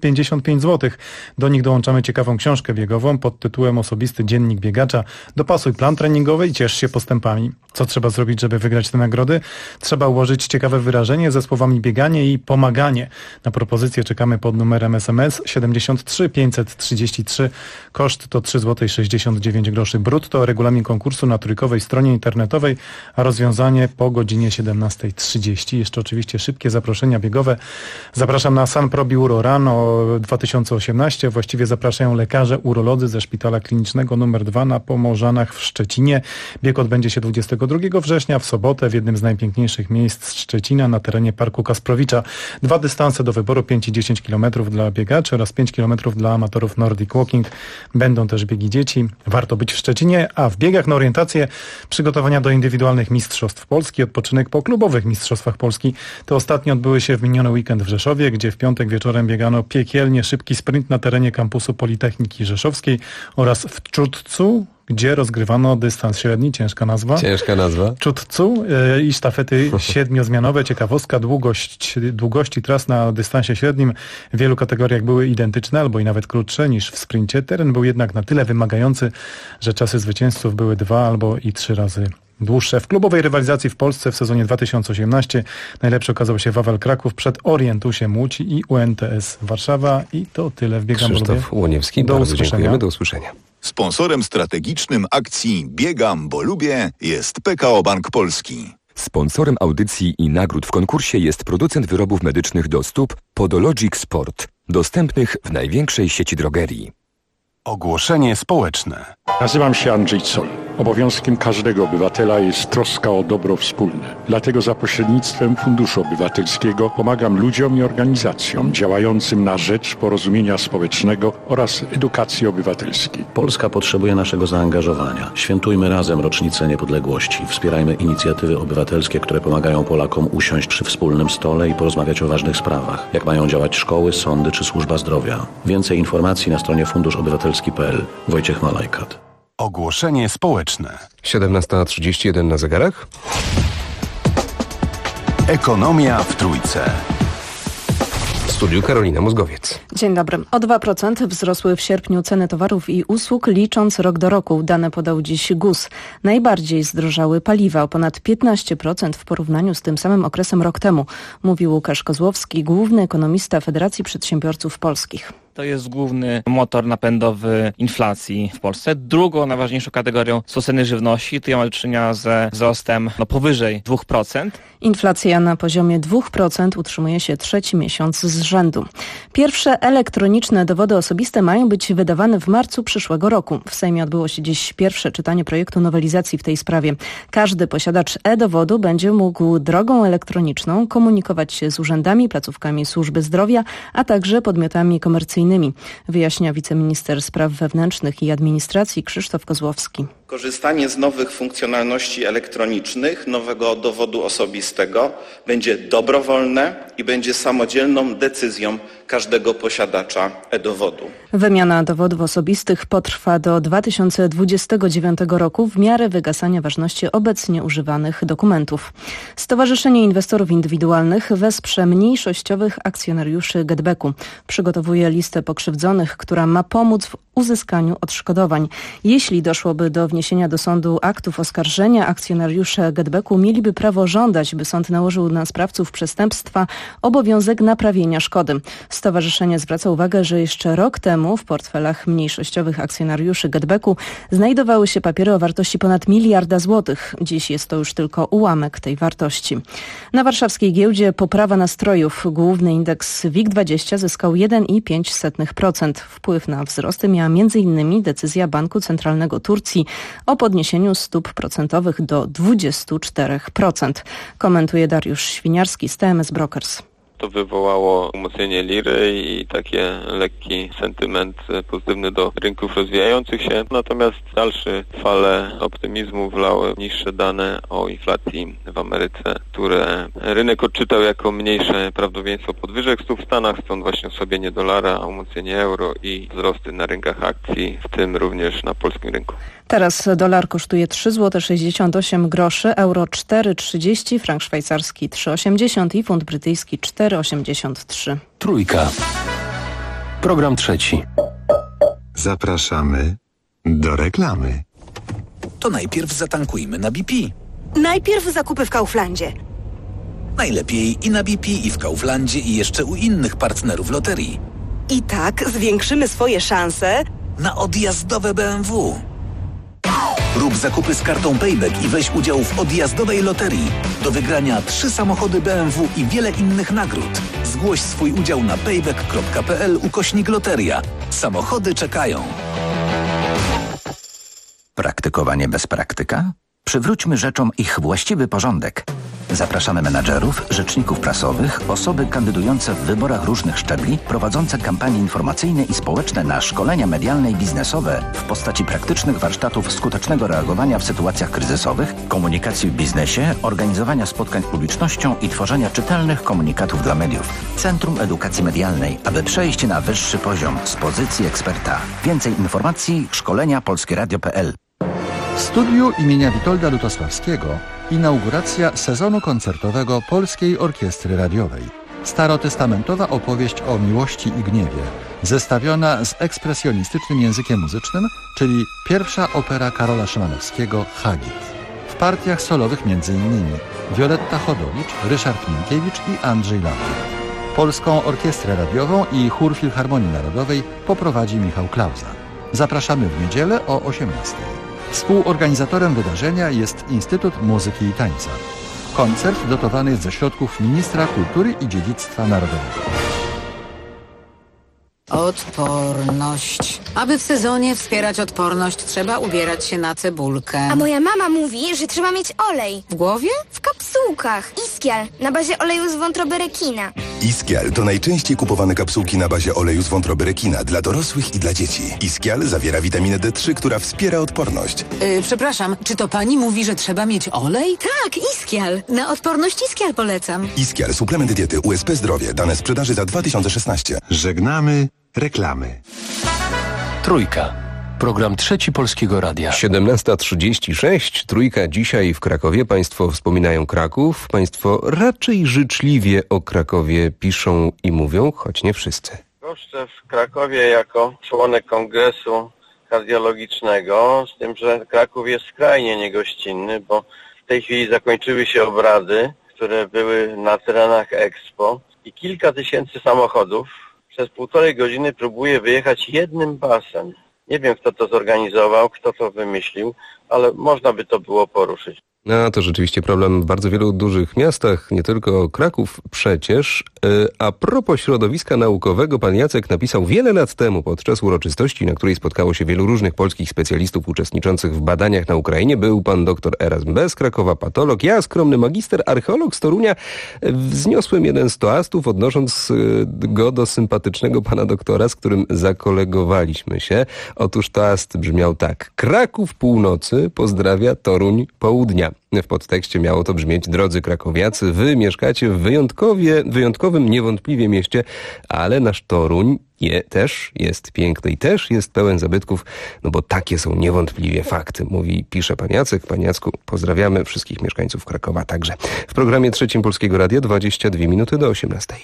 955 zł. Do nich dołączamy ciekawą książkę biegową pod tytułem Osobisty dziennik biegacza. Dopasuj plan treningowy i ciesz się postępami. Co trzeba zrobić, żeby wygrać te nagrody? Trzeba ułożyć ciekawe wyrażenie ze słowami bieganie i pomaganie. Na propozycję czekamy pod numerem SMS 73 533. Koszt to 3,69 zł brutto. Regulamin konkursu na trójkowej stronie internetowej, a rozwiązanie po godzinie 17:30. Jeszcze oczywiście szybkie zaproszenia biegowe. Zapraszam na Sun Pro Biuro Run o 2018. Właściwie zapraszają lekarze urolodzy ze Szpitala Klinicznego nr 2 na Pomorzanach w Szczecinie. Bieg odbędzie się 22 września w sobotę w jednym z najpiękniejszych miejsc Szczecina na terenie Parku Kasprowicza. 2 dystanse do wyboru, 5 i 10 km dla biegaczy oraz 5 km dla amatorów Nordic Walking. Będą też biegi dzieci. Warto być w Szczecinie, a w biegach na orientację przygotowania do indywidualnych mistrzostw Polski, odpoczynek po klubowych mistrzostwach Polski. Te ostatnie odbyły się w miniony weekend w Rzeszowie, gdzie w piątek wieczorem biegano piekielnie szybki sprint na terenie kampusu Politechniki Rzeszowskiej oraz w Czudcu, gdzie rozgrywano dystans średni, ciężka nazwa. Czudcu i sztafety 7-zmianowe. Ciekawostka, długości tras na dystansie średnim w wielu kategoriach były identyczne albo i nawet krótsze niż w sprincie. Teren był jednak na tyle wymagający, że czasy zwycięzców były 2 albo i 3 razy dłuższe. W klubowej rywalizacji w Polsce w sezonie 2018 najlepszy okazał się Wawel Kraków przed Orientusiem Łódź i UNTS Warszawa. I to tyle w Biegam Krzysztof Łoniewski, bardzo dziękujemy. Do usłyszenia. Sponsorem strategicznym akcji Biegam, bo lubię jest PKO Bank Polski. Sponsorem audycji i nagród w konkursie jest producent wyrobów medycznych do stóp Podologic Sport, dostępnych w największej sieci drogerii. Ogłoszenie społeczne. Nazywam się Andrzej Zoll. Obowiązkiem każdego obywatela jest troska o dobro wspólne. Dlatego za pośrednictwem Funduszu Obywatelskiego pomagam ludziom i organizacjom działającym na rzecz porozumienia społecznego oraz edukacji obywatelskiej. Polska potrzebuje naszego zaangażowania. Świętujmy razem rocznicę niepodległości. Wspierajmy inicjatywy obywatelskie, które pomagają Polakom usiąść przy wspólnym stole i porozmawiać o ważnych sprawach. Jak mają działać szkoły, sądy czy służba zdrowia. Więcej informacji na stronie funduszobywatelski.pl. Wojciech Malajkat. Ogłoszenie społeczne. 17:31 na zegarach. Ekonomia w Trójce. W studiu Karolina Mózgowiec. Dzień dobry. O 2% wzrosły w sierpniu ceny towarów i usług, licząc rok do roku. Dane podał dziś GUS. Najbardziej zdrożały paliwa, o ponad 15% w porównaniu z tym samym okresem rok temu, mówił Łukasz Kozłowski, główny ekonomista Federacji Przedsiębiorców Polskich. To jest główny motor napędowy inflacji w Polsce. Drugą najważniejszą kategorią są ceny żywności. Tu mamy do czynienia ze wzrostem powyżej 2%. Inflacja na poziomie 2% utrzymuje się 3. miesiąc z rzędu. Pierwsze elektroniczne dowody osobiste mają być wydawane w marcu przyszłego roku. W Sejmie odbyło się dziś pierwsze czytanie projektu nowelizacji w tej sprawie. Każdy posiadacz e-dowodu będzie mógł drogą elektroniczną komunikować się z urzędami, placówkami służby zdrowia, a także podmiotami komercyjnymi. Wyjaśnia wiceminister spraw wewnętrznych i administracji Krzysztof Kozłowski. Korzystanie z nowych funkcjonalności elektronicznych, nowego dowodu osobistego będzie dobrowolne i będzie samodzielną decyzją każdego posiadacza e-dowodu. Wymiana dowodów osobistych potrwa do 2029 roku w miarę wygasania ważności obecnie używanych dokumentów. Stowarzyszenie Inwestorów Indywidualnych wesprze mniejszościowych akcjonariuszy GetBacku. Przygotowuje listę pokrzywdzonych, która ma pomóc w uzyskaniu odszkodowań. Jeśli doszłoby do wniesienia do sądu aktów oskarżenia, akcjonariusze GetBacku mieliby prawo żądać, by sąd nałożył na sprawców przestępstwa obowiązek naprawienia szkody. Stowarzyszenie zwraca uwagę, że jeszcze rok temu w portfelach mniejszościowych akcjonariuszy GetBacku znajdowały się papiery o wartości ponad 1 miliarda złotych. Dziś jest to już tylko ułamek tej wartości. Na warszawskiej giełdzie poprawa nastrojów. Główny indeks WIG20 zyskał 1,5%. Wpływ na wzrosty miała m.in. decyzja Banku Centralnego Turcji o podniesieniu stóp procentowych do 24%. Komentuje Dariusz Świniarski z TMS Brokers. To wywołało umocnienie liry i taki lekki sentyment pozytywny do rynków rozwijających się. Natomiast dalsze fale optymizmu wlały niższe dane o inflacji w Ameryce, które rynek odczytał jako mniejsze prawdopodobieństwo podwyżek stóp w Stanach, stąd właśnie osłabienie dolara, umocnienie euro i wzrosty na rynkach akcji, w tym również na polskim rynku. Teraz dolar kosztuje 3,68 zł, euro 4,30, frank szwajcarski 3,80 i funt brytyjski 4,83. Trójka. Program trzeci. Zapraszamy do reklamy. To najpierw zatankujmy na BP. Najpierw zakupy w Kauflandzie. Najlepiej i na BP, i w Kauflandzie, i jeszcze u innych partnerów loterii. I tak zwiększymy swoje szanse na odjazdowe BMW. Rób zakupy z kartą Payback i weź udział w odjazdowej loterii. Do wygrania 3 samochody BMW i wiele innych nagród. Zgłoś swój udział na payback.pl/loteria. Samochody czekają. Praktykowanie bez praktyka? Przywróćmy rzeczom ich właściwy porządek. Zapraszamy menadżerów, rzeczników prasowych, osoby kandydujące w wyborach różnych szczebli, prowadzące kampanie informacyjne i społeczne na szkolenia medialne i biznesowe w postaci praktycznych warsztatów skutecznego reagowania w sytuacjach kryzysowych, komunikacji w biznesie, organizowania spotkań z publicznością i tworzenia czytelnych komunikatów dla mediów. Centrum Edukacji Medialnej, aby przejść na wyższy poziom z pozycji eksperta. Więcej informacji szkolenia polskieradio.pl. W studiu imienia Witolda Lutosławskiego inauguracja sezonu koncertowego Polskiej Orkiestry Radiowej. Starotestamentowa opowieść o miłości i gniewie, zestawiona z ekspresjonistycznym językiem muzycznym, czyli pierwsza opera Karola Szymanowskiego Hagit. W partiach solowych m.in. Wioletta Chodowicz, Ryszard Minkiewicz i Andrzej Lampy. Polską Orkiestrę Radiową i Chór Filharmonii Narodowej poprowadzi Michał Klauza. Zapraszamy w niedzielę o 18:00. Współorganizatorem wydarzenia jest Instytut Muzyki i Tańca. Koncert dotowany jest ze środków Ministra Kultury i Dziedzictwa Narodowego. Odporność. Aby w sezonie wspierać odporność, trzeba ubierać się na cebulkę. A moja mama mówi, że trzeba mieć olej. W głowie? W kapsułkach. Iskial, na bazie oleju z wątroby rekina. Iskial to najczęściej kupowane kapsułki na bazie oleju z wątroby rekina dla dorosłych i dla dzieci. Iskial zawiera witaminę D3, która wspiera odporność. Przepraszam, czy to pani mówi, że trzeba mieć olej? Tak, Iskial. Na odporność Iskial polecam. Iskial, suplement diety USP Zdrowie. Dane sprzedaży za 2016. Żegnamy reklamy. Trójka. Program Trzeci Polskiego Radia. 17:36. Trójka dzisiaj w Krakowie. Państwo wspominają Kraków. Państwo raczej życzliwie o Krakowie piszą i mówią, choć nie wszyscy. Goszczę w Krakowie jako członek Kongresu Kardiologicznego, z tym, że Kraków jest skrajnie niegościnny, bo w tej chwili zakończyły się obrady, które były na terenach Expo i kilka tysięcy samochodów przez 1,5 godziny próbuje wyjechać jednym pasem. Nie wiem, kto to zorganizował, kto to wymyślił, ale można by to było poruszyć. No to rzeczywiście problem w bardzo wielu dużych miastach, nie tylko Kraków przecież. A propos środowiska naukowego, pan Jacek napisał wiele lat temu podczas uroczystości, na której spotkało się wielu różnych polskich specjalistów uczestniczących w badaniach na Ukrainie. Był pan dr Erasm B. z Krakowa, patolog, ja skromny magister, archeolog z Torunia. Wzniosłem jeden z toastów, odnosząc go do sympatycznego pana doktora, z którym zakolegowaliśmy się. Otóż toast brzmiał tak: Kraków północy pozdrawia Toruń południa. W podtekście miało to brzmieć: drodzy krakowiacy, wy mieszkacie w wyjątkowym niewątpliwie mieście, ale nasz Toruń też jest piękny i też jest pełen zabytków, no bo takie są niewątpliwie fakty, pisze pan Jacek. Panie Jacku, pozdrawiamy wszystkich mieszkańców Krakowa także. W programie Trzecim Polskiego Radia 22 minuty do 18:00.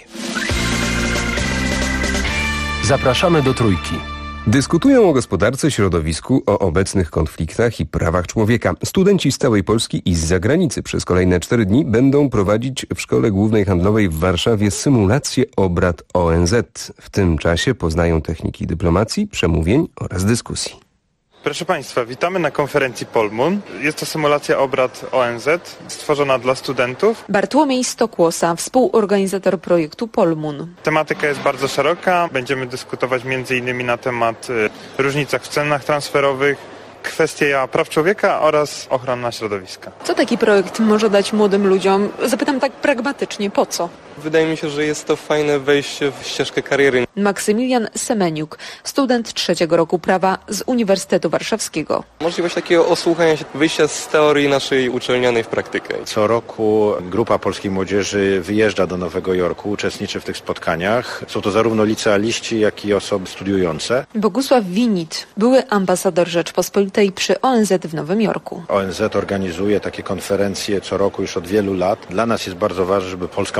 Zapraszamy do Trójki. Dyskutują o gospodarce, środowisku, o obecnych konfliktach i prawach człowieka. Studenci z całej Polski i z zagranicy przez kolejne 4 dni będą prowadzić w Szkole Głównej Handlowej w Warszawie symulację obrad ONZ. W tym czasie poznają techniki dyplomacji, przemówień oraz dyskusji. Proszę Państwa, witamy na konferencji Polmun. Jest to symulacja obrad ONZ stworzona dla studentów. Bartłomiej Stokłosa, współorganizator projektu Polmun. Tematyka jest bardzo szeroka. Będziemy dyskutować m.in. na temat różnicach w cenach transferowych, kwestia praw człowieka oraz ochrona środowiska. Co taki projekt może dać młodym ludziom? Zapytam tak pragmatycznie, po co? Wydaje mi się, że jest to fajne wejście w ścieżkę kariery. Maksymilian Semeniuk, student 3. roku prawa z Uniwersytetu Warszawskiego. Możliwość takiego osłuchania się, wyjścia z teorii naszej uczelnianej w praktykę. Co roku grupa polskiej młodzieży wyjeżdża do Nowego Jorku, uczestniczy w tych spotkaniach. Są to zarówno licealiści, jak i osoby studiujące. Bogusław Winit, były ambasador Rzeczpospolitej przy ONZ w Nowym Jorku. ONZ organizuje takie konferencje co roku już od wielu lat. Dla nas jest bardzo ważne, żeby polska młodzież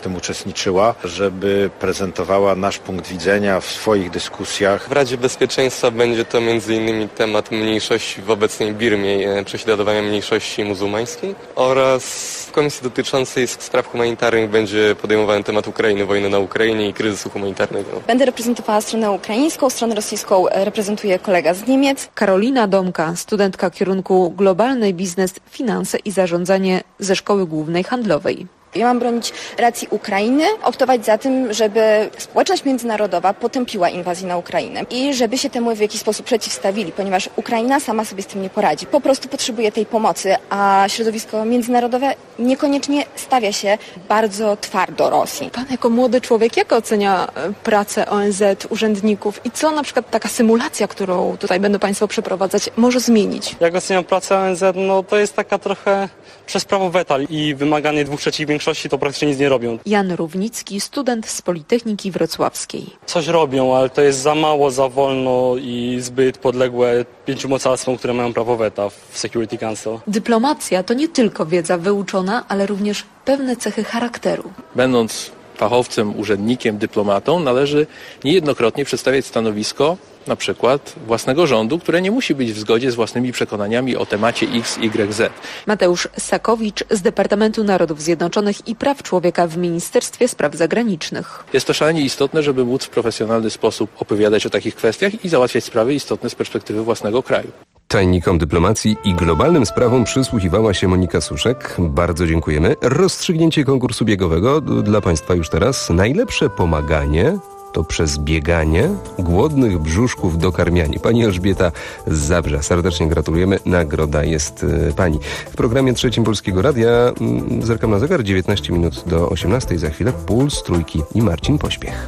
tym uczestniczyła, żeby prezentowała nasz punkt widzenia w swoich dyskusjach. W Radzie Bezpieczeństwa będzie to m.in. temat mniejszości w obecnej Birmie, prześladowania mniejszości muzułmańskiej oraz w komisji dotyczącej spraw humanitarnych będzie podejmowany temat Ukrainy, wojny na Ukrainie i kryzysu humanitarnego. Będę reprezentowała stronę ukraińską, stronę rosyjską reprezentuje kolega z Niemiec. Karolina Domka, studentka kierunku Globalny Biznes, Finanse i Zarządzanie ze Szkoły Głównej Handlowej. Ja mam bronić racji Ukrainy, optować za tym, żeby społeczność międzynarodowa potępiła inwazję na Ukrainę i żeby się temu w jakiś sposób przeciwstawili, ponieważ Ukraina sama sobie z tym nie poradzi. Po prostu potrzebuje tej pomocy, a środowisko międzynarodowe niekoniecznie stawia się bardzo twardo Rosji. Pan jako młody człowiek, jak ocenia pracę ONZ, urzędników i co na przykład taka symulacja, którą tutaj będą Państwo przeprowadzać, może zmienić? Jak oceniam pracę ONZ, no to jest taka trochę przez prawo weta i wymaganie 2/3 większości to praktycznie nic nie robią. Jan Równicki, student z Politechniki Wrocławskiej. Coś robią, ale to jest za mało, za wolno i zbyt podległe 5 mocarstwom, które mają prawo weta w Security Council. Dyplomacja to nie tylko wiedza wyuczona, ale również pewne cechy charakteru. Będąc fachowcem, urzędnikiem, dyplomatą, należy niejednokrotnie przedstawiać stanowisko na przykład własnego rządu, które nie musi być w zgodzie z własnymi przekonaniami o temacie X, Y, Z. Mateusz Sakowicz z Departamentu Narodów Zjednoczonych i Praw Człowieka w Ministerstwie Spraw Zagranicznych. Jest to szalenie istotne, żeby móc w profesjonalny sposób opowiadać o takich kwestiach i załatwiać sprawy istotne z perspektywy własnego kraju. Tajnikom dyplomacji i globalnym sprawom przysłuchiwała się Monika Suszek. Bardzo dziękujemy. Rozstrzygnięcie konkursu biegowego dla Państwa już teraz. Najlepsze pomaganie to przez bieganie, głodnych brzuszków dokarmianie. Pani Elżbieta z Zabrza. Serdecznie gratulujemy. Nagroda jest Pani. W programie Trzecim Polskiego Radia zerkam na zegar, 19 minut do 18. Za chwilę Puls Trójki i Marcin Pośpiech.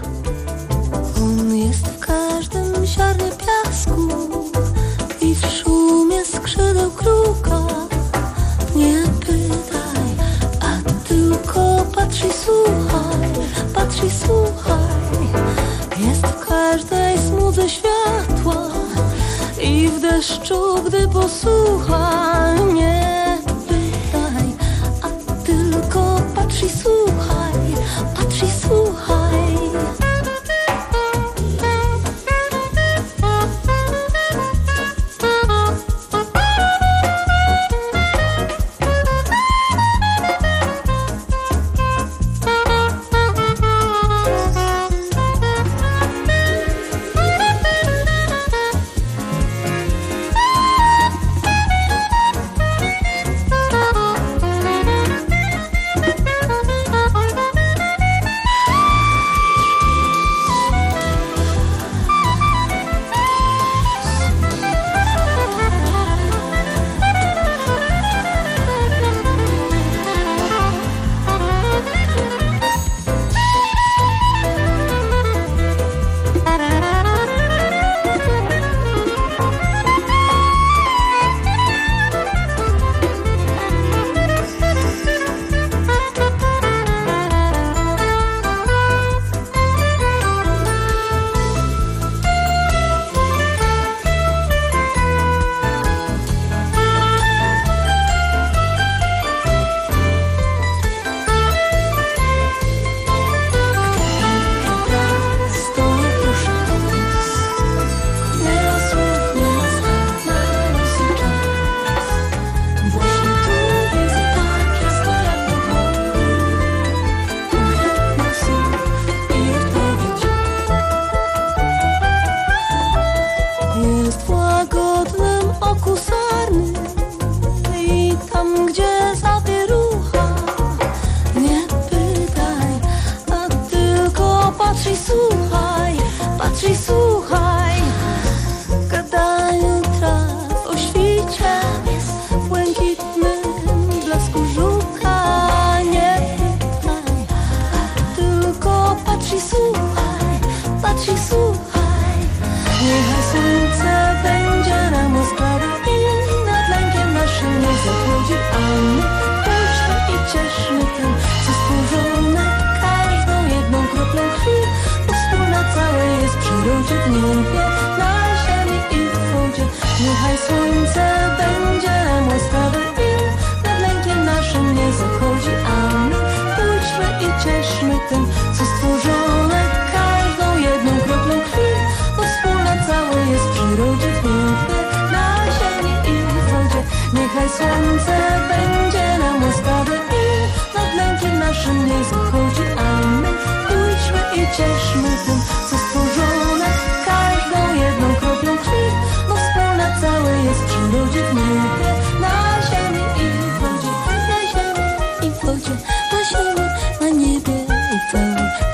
On jest w każdym ziarnie piasku i w szumie skrzydeł kruka. Nie pytaj, a tylko patrz i słuchaj, patrz i słuchaj. Jest w każdej smudze światła i w deszczu, gdy posłucha. Nie pytaj, a tylko patrz i słuchaj, patrz i słuchaj. Niechaj słońce będzie nam łaskawe i nad lękiem naszym nie zachodzi, a my pójdźmy i cieszmy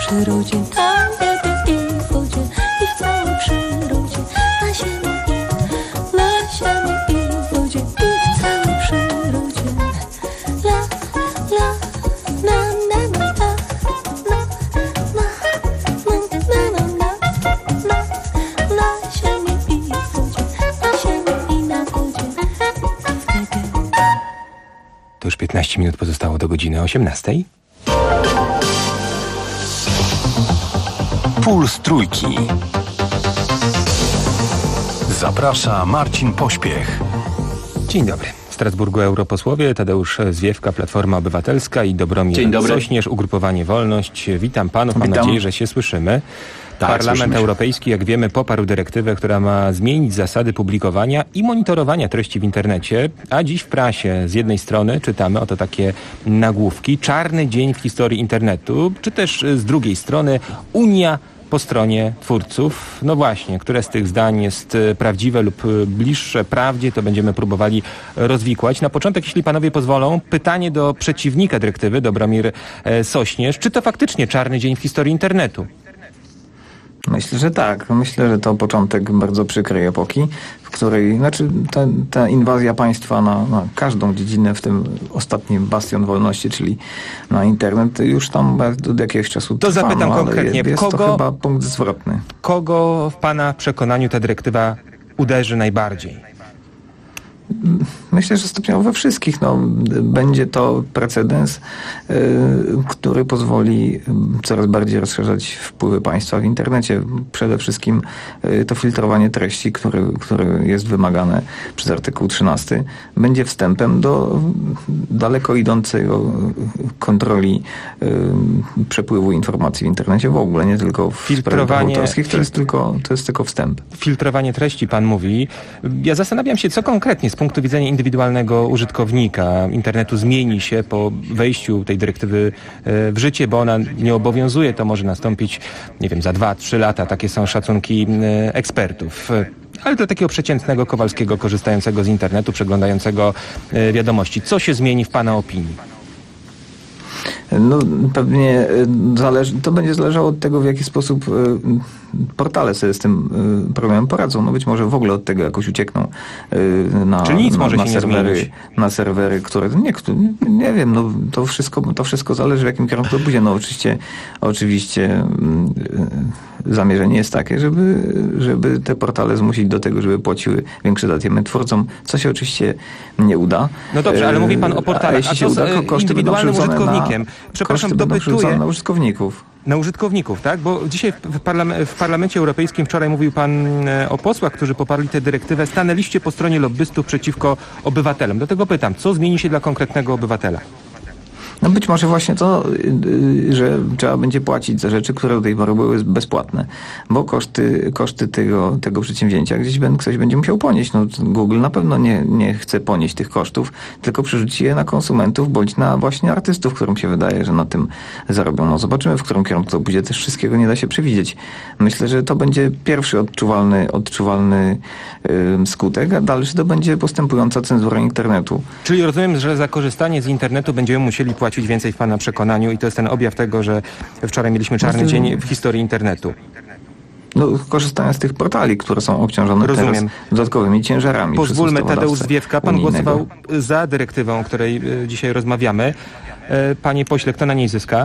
przyrodzie, tam w niebie i w wodzie, i w całej przyrodzie, na ziemi i w wodzie, i w całej przyrodzie. La, la, na, na, na, na, na, na ziemi i w wodzie, na ziemi i na wodzie, w niebie. To już 15 minut pozostało do godziny 18. Puls Trójki. Zaprasza Marcin Pośpiech. Dzień dobry. W Strasburgu europosłowie Tadeusz Zwiefka, Platforma Obywatelska i Dobromir Sośnierz, Ugrupowanie Wolność. Witam panów, mam nadzieję, że się słyszymy. Parlament Europejski, jak wiemy, poparł dyrektywę, która ma zmienić zasady publikowania i monitorowania treści w internecie, a dziś w prasie z jednej strony czytamy oto takie nagłówki: czarny dzień w historii internetu, czy też z drugiej strony Unia po stronie twórców. No właśnie, które z tych zdań jest prawdziwe lub bliższe prawdzie, to będziemy próbowali rozwikłać. Na początek, jeśli panowie pozwolą, pytanie do przeciwnika dyrektywy, Dobromir Sośnierz. Czy to faktycznie czarny dzień w historii internetu? Myślę, że tak. Myślę, że to początek bardzo przykrej epoki, w której, ta inwazja państwa na każdą dziedzinę, w tym ostatni bastion wolności, czyli na internet, już tam od jakiegoś czasu trwa. To zapytam konkretnie, jest to chyba punkt zwrotny. Kogo w pana przekonaniu ta dyrektywa uderzy najbardziej? Myślę, że stopniowo we wszystkich. Będzie to precedens, który pozwoli coraz bardziej rozszerzać wpływy państwa w internecie. Przede wszystkim to filtrowanie treści, które jest wymagane przez artykuł 13, będzie wstępem do daleko idącego kontroli przepływu informacji w internecie w ogóle, nie tylko w sprawach autorskich. To jest tylko wstęp. Filtrowanie treści, pan mówi. Ja zastanawiam się, co konkretnie z punktu widzenia indywidualnego użytkownika internetu zmieni się po wejściu tej dyrektywy w życie, bo ona nie obowiązuje. To może nastąpić, nie wiem, za 2-3 lata. Takie są szacunki ekspertów. Ale dla takiego przeciętnego Kowalskiego korzystającego z internetu, przeglądającego wiadomości. Co się zmieni w pana opinii? Pewnie to będzie zależało od tego, w jaki sposób portale sobie z tym problemem poradzą. Być może w ogóle od tego jakoś uciekną na serwery, które... Nie wiem, to wszystko zależy, w jakim kierunku to pójdzie. Oczywiście zamierzenie jest takie, żeby te portale zmusić do tego, żeby płaciły większe daty twórcom, co się oczywiście nie uda. No dobrze, ale mówi pan o portalach, a co z indywidualnym użytkownikiem? Przepraszam, dopytuję. Na użytkowników. Na użytkowników, tak? Bo dzisiaj w Parlamencie Europejskim, wczoraj mówił pan o posłach, którzy poparli tę dyrektywę, stanęliście po stronie lobbystów przeciwko obywatelom. Dlatego pytam, co zmieni się dla konkretnego obywatela? Być może właśnie to, że trzeba będzie płacić za rzeczy, które do tej pory były bezpłatne, bo koszty tego przedsięwzięcia ktoś będzie musiał ponieść. Google na pewno nie chce ponieść tych kosztów, tylko przerzuci je na konsumentów bądź na właśnie artystów, którym się wydaje, że na tym zarobią. Zobaczymy, w którym kierunku to pójdzie. Też wszystkiego nie da się przewidzieć. Myślę, że to będzie pierwszy odczuwalny skutek, a dalszy to będzie postępująca cenzura internetu. Czyli rozumiem, że za korzystanie z internetu będziemy musieli płacić więcej w pana przekonaniu i to jest ten objaw tego, że wczoraj mieliśmy czarny dzień w historii internetu. Korzystając z tych portali, które są obciążone teraz dodatkowymi ciężarami. Pozwólmy, Tadeusz Zwiefka, pan głosował za dyrektywą, o której dzisiaj rozmawiamy. Panie pośle, kto na niej zyska?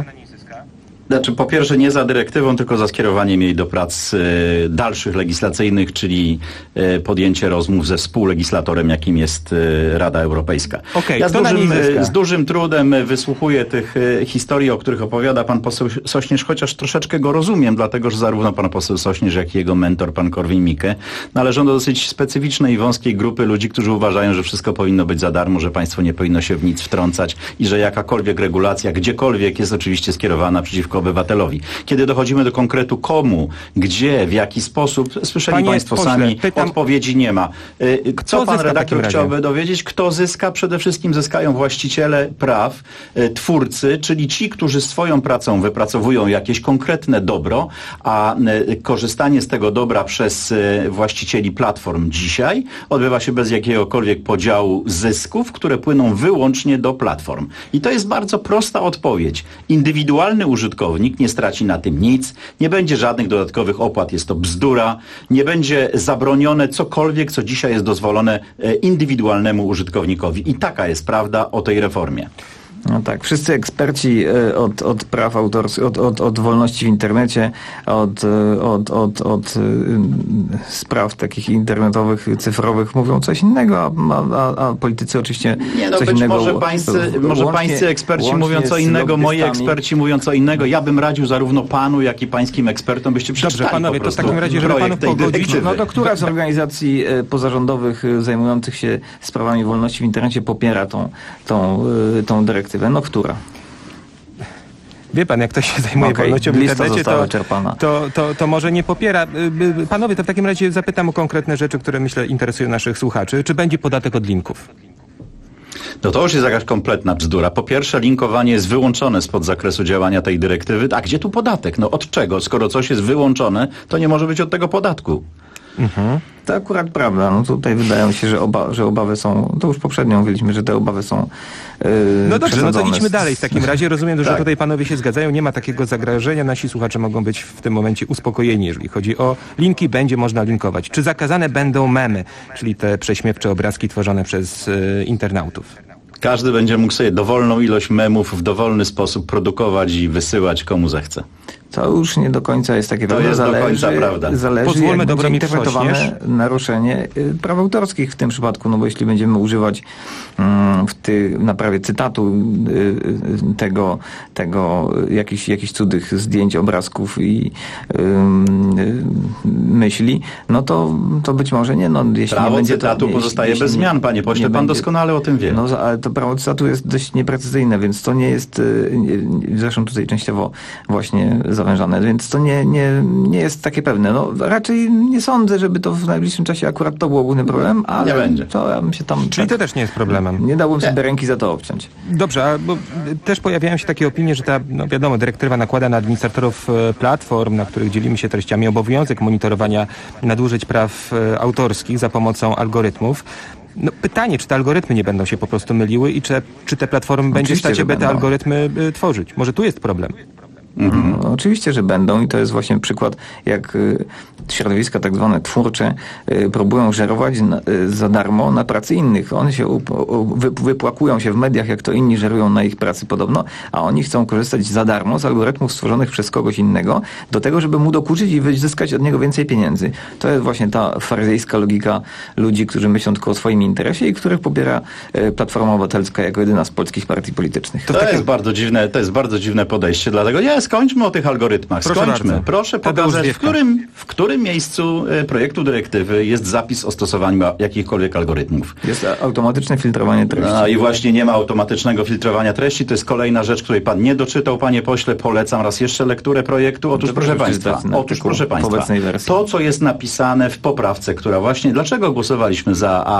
Po pierwsze nie za dyrektywą, tylko za skierowaniem jej do prac dalszych legislacyjnych, czyli podjęcie rozmów ze współlegislatorem, jakim jest Rada Europejska. Ja z dużym trudem wysłuchuję tych historii, o których opowiada pan poseł Sośnierz, chociaż troszeczkę go rozumiem, dlatego że zarówno pan poseł Sośnierz, jak i jego mentor, pan Korwin-Mikke, należą do dosyć specyficznej i wąskiej grupy ludzi, którzy uważają, że wszystko powinno być za darmo, że państwo nie powinno się w nic wtrącać i że jakakolwiek regulacja, gdziekolwiek jest oczywiście skierowana przeciwko obywatelowi. Kiedy dochodzimy do konkretu komu, gdzie, w jaki sposób, słyszeli państwo sami, odpowiedzi nie ma. Co pan redaktor chciałby dowiedzieć? Kto zyska? Przede wszystkim zyskają właściciele praw, twórcy, czyli ci, którzy swoją pracą wypracowują jakieś konkretne dobro, a korzystanie z tego dobra przez właścicieli platform dzisiaj odbywa się bez jakiegokolwiek podziału zysków, które płyną wyłącznie do platform. I to jest bardzo prosta odpowiedź. Indywidualny użytkownik użytkownik nie straci na tym nic, nie będzie żadnych dodatkowych opłat, jest to bzdura, nie będzie zabronione cokolwiek, co dzisiaj jest dozwolone indywidualnemu użytkownikowi. I taka jest prawda o tej reformie. No tak, wszyscy eksperci od praw autorskich, od wolności w internecie, od spraw takich internetowych, cyfrowych mówią coś innego, a politycy oczywiście coś innego. Może pańscy eksperci mówią co innego, moi eksperci mówią co innego. Ja bym radził zarówno panu, jak i pańskim ekspertom, byście przeczytali. Dobrze, panowie, to w takim razie, żeby panów pogodzić. No to która z organizacji pozarządowych zajmujących się sprawami wolności w internecie popiera tą dyrektywę? No która? Wie pan, jak ktoś się zajmuje wolnością w internecie, to może nie popiera. Panowie, to w takim razie zapytam o konkretne rzeczy, które myślę interesują naszych słuchaczy. Czy będzie podatek od linków? No to już jest jakaś kompletna bzdura. Po pierwsze, linkowanie jest wyłączone spod zakresu działania tej dyrektywy. A gdzie tu podatek? No od czego? Skoro coś jest wyłączone, to nie może być od tego podatku. To akurat prawda. No tutaj wydaje mi się, że obawy są, to już poprzednio mówiliśmy, że te obawy są no dobrze, no to idźmy dalej. W takim razie rozumiem, że tutaj panowie się zgadzają, nie ma takiego zagrożenia. Nasi słuchacze mogą być w tym momencie uspokojeni, jeżeli chodzi o linki, będzie można linkować. Czy zakazane będą memy, czyli te prześmiewcze obrazki tworzone przez internautów? Każdy będzie mógł sobie dowolną ilość memów w dowolny sposób produkować i wysyłać komu zechce. To już nie do końca jest takie prawda. To jest do końca prawda. Zależy, pozwólmy jak będzie interpretowane naruszenie praw autorskich w tym przypadku, no bo jeśli będziemy używać na prawie cytatu tego jakichś cudzych zdjęć, obrazków i myśli, no to być może nie. No, jeśli prawo nie będzie cytatu pozostaje bez zmian, panie pośle, pan doskonale o tym wie. No, ale to prawo cytatu jest dość nieprecyzyjne, więc to nie jest, zresztą tutaj częściowo właśnie zawężane, więc to nie jest takie pewne. No, raczej nie sądzę, żeby to w najbliższym czasie akurat to było główny problem, ale nie będzie. To ja bym się tam... Czyli to też nie jest problemem. Nie dałbym sobie ręki za to obciąć. Dobrze, bo też pojawiają się takie opinie, że ta, no wiadomo, dyrektywa nakłada na administratorów platform, na których dzielimy się treściami, obowiązek monitorowania nadużyć praw autorskich za pomocą algorytmów. No, pytanie, czy te algorytmy nie będą się po prostu myliły i czy te platformy będzie stać, żeby te algorytmy tworzyć? Może tu jest problem. No, oczywiście, że będą i to jest właśnie przykład, jak środowiska tak zwane twórcze próbują żerować za darmo na pracy innych. One się wypłakują się w mediach, jak to inni żerują na ich pracy podobno, a oni chcą korzystać za darmo z algorytmów stworzonych przez kogoś innego do tego, żeby mu dokuczyć i wyzyskać od niego więcej pieniędzy. To jest właśnie ta faryzejska logika ludzi, którzy myślą tylko o swoim interesie i których popiera Platforma Obywatelska jako jedyna z polskich partii politycznych. To jest bardzo dziwne podejście, dlatego skończmy o tych algorytmach. Proszę pokazać, w którym miejscu projektu dyrektywy jest zapis o stosowaniu jakichkolwiek algorytmów. Jest automatyczne filtrowanie treści. No i właśnie nie ma automatycznego filtrowania treści. To jest kolejna rzecz, której pan nie doczytał, panie pośle. Polecam raz jeszcze lekturę projektu. Otóż proszę państwa, to co jest napisane w poprawce, która właśnie, dlaczego głosowaliśmy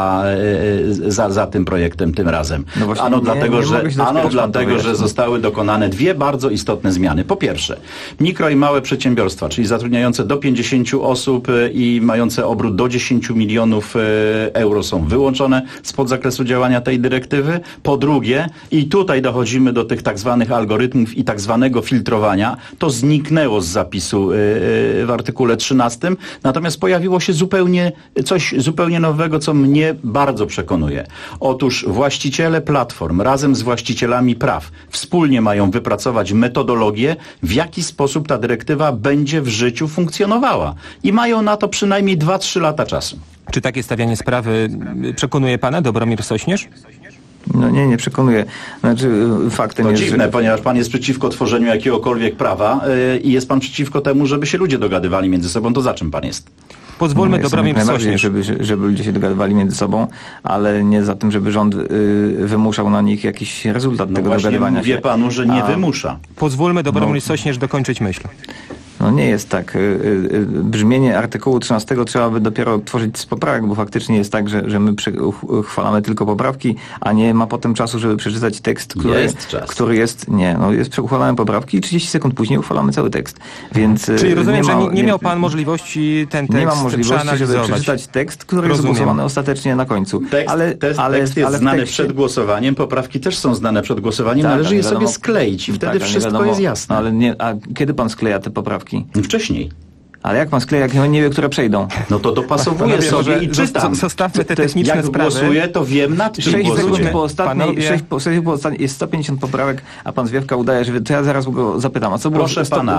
za tym projektem tym razem? No właśnie, dlatego, że zostały dokonane dwie bardzo istotne zmiany. Po pierwsze, mikro i małe przedsiębiorstwa, czyli zatrudniające do 50 osób i mające obrót do 10 milionów euro są wyłączone spod zakresu działania tej dyrektywy. Po drugie, i tutaj dochodzimy do tych tak zwanych algorytmów i tak zwanego filtrowania, to zniknęło z zapisu w artykule 13, natomiast pojawiło się coś zupełnie nowego, co mnie bardzo przekonuje. Otóż właściciele platform razem z właścicielami praw wspólnie mają wypracować metodologię, w jaki sposób ta dyrektywa będzie w życiu funkcjonowała. I mają na to przynajmniej 2-3 lata czasu. Czy takie stawianie sprawy przekonuje pana, Dobromir Sośnierz? No nie przekonuje. Znaczy, faktem jest, dziwne, ponieważ pan jest przeciwko tworzeniu jakiegokolwiek prawa i jest pan przeciwko temu, żeby się ludzie dogadywali między sobą. To za czym pan jest? Pozwólmy Dobromir Sośnierz. Żeby ludzie się dogadywali między sobą, ale nie za tym, żeby rząd wymuszał na nich jakiś rezultat tego dogadywania się. Mówię panu, że nie wymusza. Pozwólmy Dobromir Sośnierz dokończyć myśl. No nie jest tak. Brzmienie artykułu 13 trzeba by dopiero odtworzyć z poprawek, bo faktycznie jest tak, że my uchwalamy tylko poprawki, a nie ma potem czasu, żeby przeczytać tekst, który jest... Nie, no jest uchwalamy poprawki i 30 sekund później uchwalamy cały tekst. Więc czyli rozumiem, że nie miał pan możliwości ten tekst przeanalizować. Nie mam możliwości, żeby przeczytać tekst, który jest głosowany ostatecznie na końcu. Tekst jest znany przed głosowaniem, poprawki też są znane przed głosowaniem, należy je sobie skleić i wtedy wszystko jest jasne. Ale a kiedy pan skleja te poprawki? Wcześniej. Ale jak pan skleja, jak nie wie, które przejdą? No to dopasowuję sobie i czytam. Zostawmy te techniczne jak sprawy. Głosuję, to wiem na czym głosuję. Po ostatniej jest 150 poprawek, a pan Zwiefka udaje, że to ja zaraz go zapytam. A co było? Proszę pana,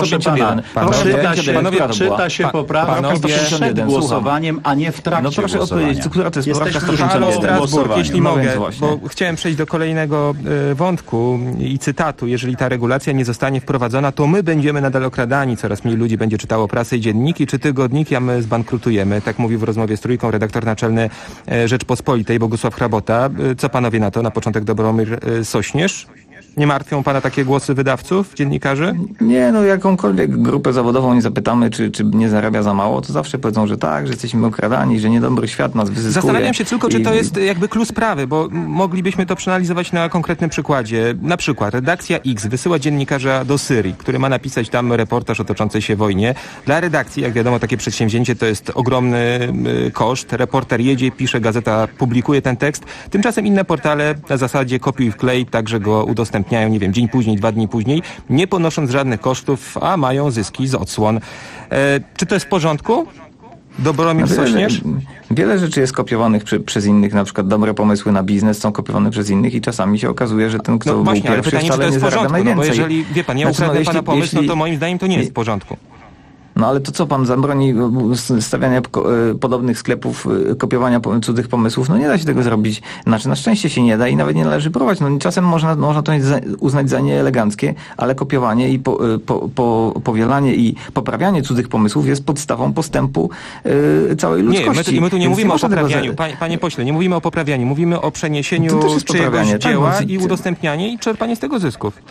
czyta się poprawka przed głosowaniem, a nie w trakcie No proszę odpowiedzieć, która to jest poprawka 151? Jeśli mogę, bo chciałem przejść do kolejnego wątku i cytatu. Jeżeli ta regulacja nie zostanie wprowadzona, to my będziemy nadal okradani. Coraz mniej ludzi będzie czytało prasę i dzienniki, czy tygodniki, a my zbankrutujemy. Tak mówił w rozmowie z Trójką redaktor naczelny Rzeczpospolitej Bogusław Hrabota. Co panowie na to? Na początek Dobromir Sośnierz. Nie martwią pana takie głosy wydawców, dziennikarzy? Nie, no jakąkolwiek grupę zawodową nie zapytamy, czy nie zarabia za mało, to zawsze powiedzą, że tak, że jesteśmy okradani, że niedobry świat nas wyzyskuje. Zastanawiam się tylko, czy to jest jakby klucz sprawy, bo moglibyśmy to przeanalizować na konkretnym przykładzie. Na przykład redakcja X wysyła dziennikarza do Syrii, który ma napisać tam reportaż o toczącej się wojnie. Dla redakcji, jak wiadomo, takie przedsięwzięcie to jest ogromny koszt. Reporter jedzie, pisze, gazeta publikuje ten tekst. Tymczasem inne portale na zasadzie kopiuj wklej także go udostępniają, nie wiem, dzień później, 2 dni później, nie ponosząc żadnych kosztów, a mają zyski z odsłon. Czy to jest w porządku? Dobromir Sośnierz? Wiele rzeczy jest kopiowanych przez innych, na przykład dobre pomysły na biznes są kopiowane przez innych i czasami się okazuje, że ten, kto był właśnie, pierwszy, pytanie, wcale nie zarabia najwięcej. No bo jeżeli, wie pan, ja ukradnę pana pomysł, no to moim zdaniem to nie jest w porządku. No ale to co pan zabroni stawiania podobnych sklepów, kopiowania cudzych pomysłów? No nie da się tego zrobić. Znaczy na szczęście się nie da i nawet nie należy próbować. No czasem można to uznać za nieeleganckie, ale kopiowanie i powielanie i poprawianie cudzych pomysłów jest podstawą postępu całej ludzkości. Nie, my tu nie mówimy o poprawianiu. Panie pośle, nie mówimy o poprawianiu. Mówimy o przeniesieniu czyjegoś dzieła i udostępnianie i czerpanie z tego zysków.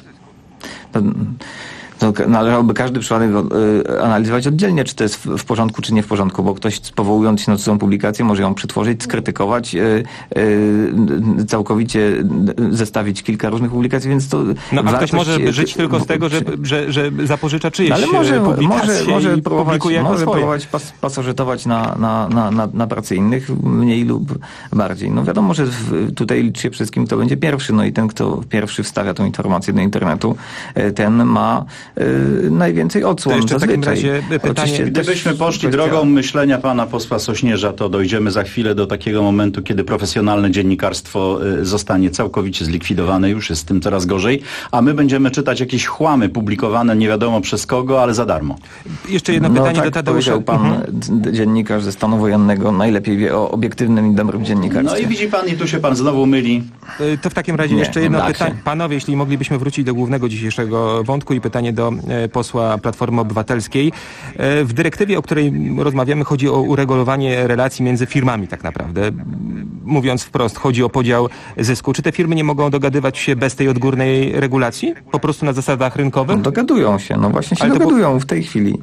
To należałoby każdy przypadek analizować oddzielnie, czy to jest w porządku, czy nie w porządku, bo ktoś powołując się na cudzą publikację może ją przetworzyć, skrytykować, całkowicie zestawić kilka różnych publikacji, więc to... No a ktoś może żyć tylko z tego, że zapożycza czyjeś ale może próbować pasożytować na pracy innych, mniej lub bardziej. No wiadomo, że tutaj liczy się wszystkim, kto będzie pierwszy, no i ten, kto pierwszy wstawia tą informację do internetu, ten ma najwięcej odsłon. To jeszcze w takim razie pytanie... Gdybyśmy poszli drogą myślenia pana posła Sośnierza, to dojdziemy za chwilę do takiego momentu, kiedy profesjonalne dziennikarstwo zostanie całkowicie zlikwidowane, już jest z tym coraz gorzej, a my będziemy czytać jakieś chłamy publikowane nie wiadomo przez kogo, ale za darmo. Jeszcze jedno pytanie do Tadeusza. Pan dziennikarz ze stanu wojennego najlepiej wie o obiektywnym i dobrym dziennikarstwie. No i widzi pan, i tu się pan znowu myli. To w takim razie jeszcze jedno pytanie. Panowie, jeśli moglibyśmy wrócić do głównego dzisiejszego wątku i pytanie do posła Platformy Obywatelskiej. W dyrektywie, o której rozmawiamy, chodzi o uregulowanie relacji między firmami tak naprawdę. Mówiąc wprost, chodzi o podział zysku. Czy te firmy nie mogą dogadywać się bez tej odgórnej regulacji? Po prostu na zasadach rynkowych? No, dogadują się. No właśnie się dogadują w tej chwili.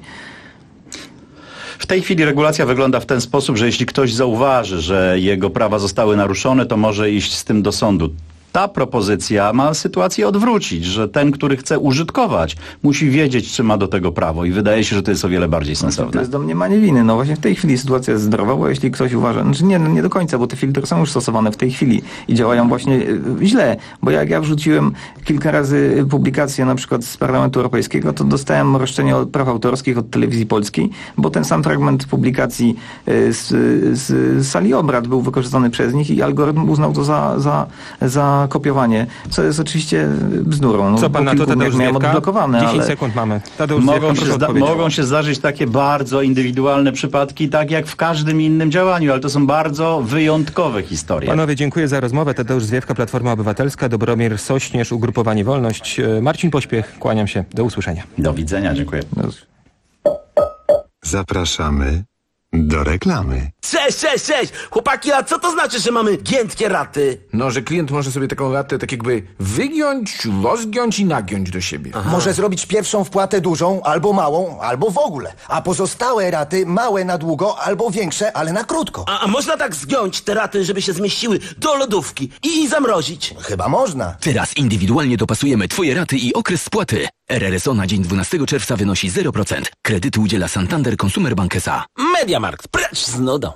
W tej chwili regulacja wygląda w ten sposób, że jeśli ktoś zauważy, że jego prawa zostały naruszone, to może iść z tym do sądu. Ta propozycja ma sytuację odwrócić, że ten, który chce użytkować, musi wiedzieć, czy ma do tego prawo i wydaje się, że to jest o wiele bardziej sensowne. To jest domniemanie winy. No właśnie w tej chwili sytuacja jest zdrowa, bo jeśli ktoś uważa, znaczy nie do końca, bo te filtry są już stosowane w tej chwili i działają właśnie źle, bo jak ja wrzuciłem kilka razy publikację na przykład z Parlamentu Europejskiego, to dostałem roszczenie od praw autorskich od Telewizji Polskiej, bo ten sam fragment publikacji z sali obrad był wykorzystany przez nich i algorytm uznał to za kopiowanie, co jest oczywiście bzdurą. No, co pan na to, Tadeusz miałem odblokowane, 10 sekund mamy. Mogą się zdarzyć takie bardzo indywidualne przypadki, tak jak w każdym innym działaniu, ale to są bardzo wyjątkowe historie. Panowie, dziękuję za rozmowę. Tadeusz Zwiefka, Platforma Obywatelska, Dobromir Sośnierz, Ugrupowanie Wolność. Marcin Pośpiech, kłaniam się. Do usłyszenia. Do widzenia, dziękuję. Zapraszamy Do reklamy. Cześć! Chłopaki, a co to znaczy, że mamy giętkie raty? No, że klient może sobie taką ratę tak jakby wygiąć, rozgiąć i nagiąć do siebie. Może zrobić pierwszą wpłatę dużą, albo małą, albo w ogóle. A pozostałe raty małe na długo, albo większe, ale na krótko. A można tak zgiąć te raty, żeby się zmieściły do lodówki i zamrozić? Chyba można. Teraz indywidualnie dopasujemy Twoje raty i okres spłaty. RRSO na dzień 12 czerwca wynosi 0%. Kredytu udziela Santander Consumer Bank S.A. Mediamarkt, precz z nudą.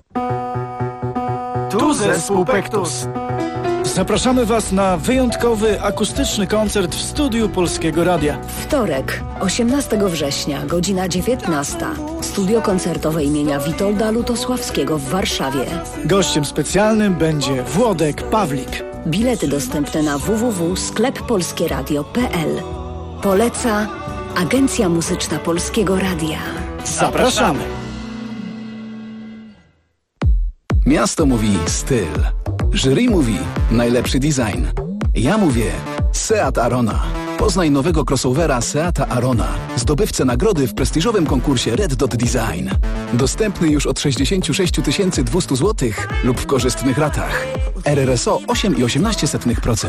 Tu zespół Pektus. Zapraszamy Was na wyjątkowy, akustyczny koncert w studiu Polskiego Radia. Wtorek, 18 września, godzina 19. Studio koncertowe imienia Witolda Lutosławskiego w Warszawie. Gościem specjalnym będzie Włodek Pawlik. Bilety dostępne na www.skleppolskieradio.pl. Poleca Agencja Muzyczna Polskiego Radia. Zapraszamy! Miasto mówi styl. Jury mówi najlepszy design. Ja mówię Seat Arona. Poznaj nowego crossovera Seata Arona, zdobywcę nagrody w prestiżowym konkursie Red Dot Design. Dostępny już od 66 200 zł lub w korzystnych ratach. RRSO 8,18%.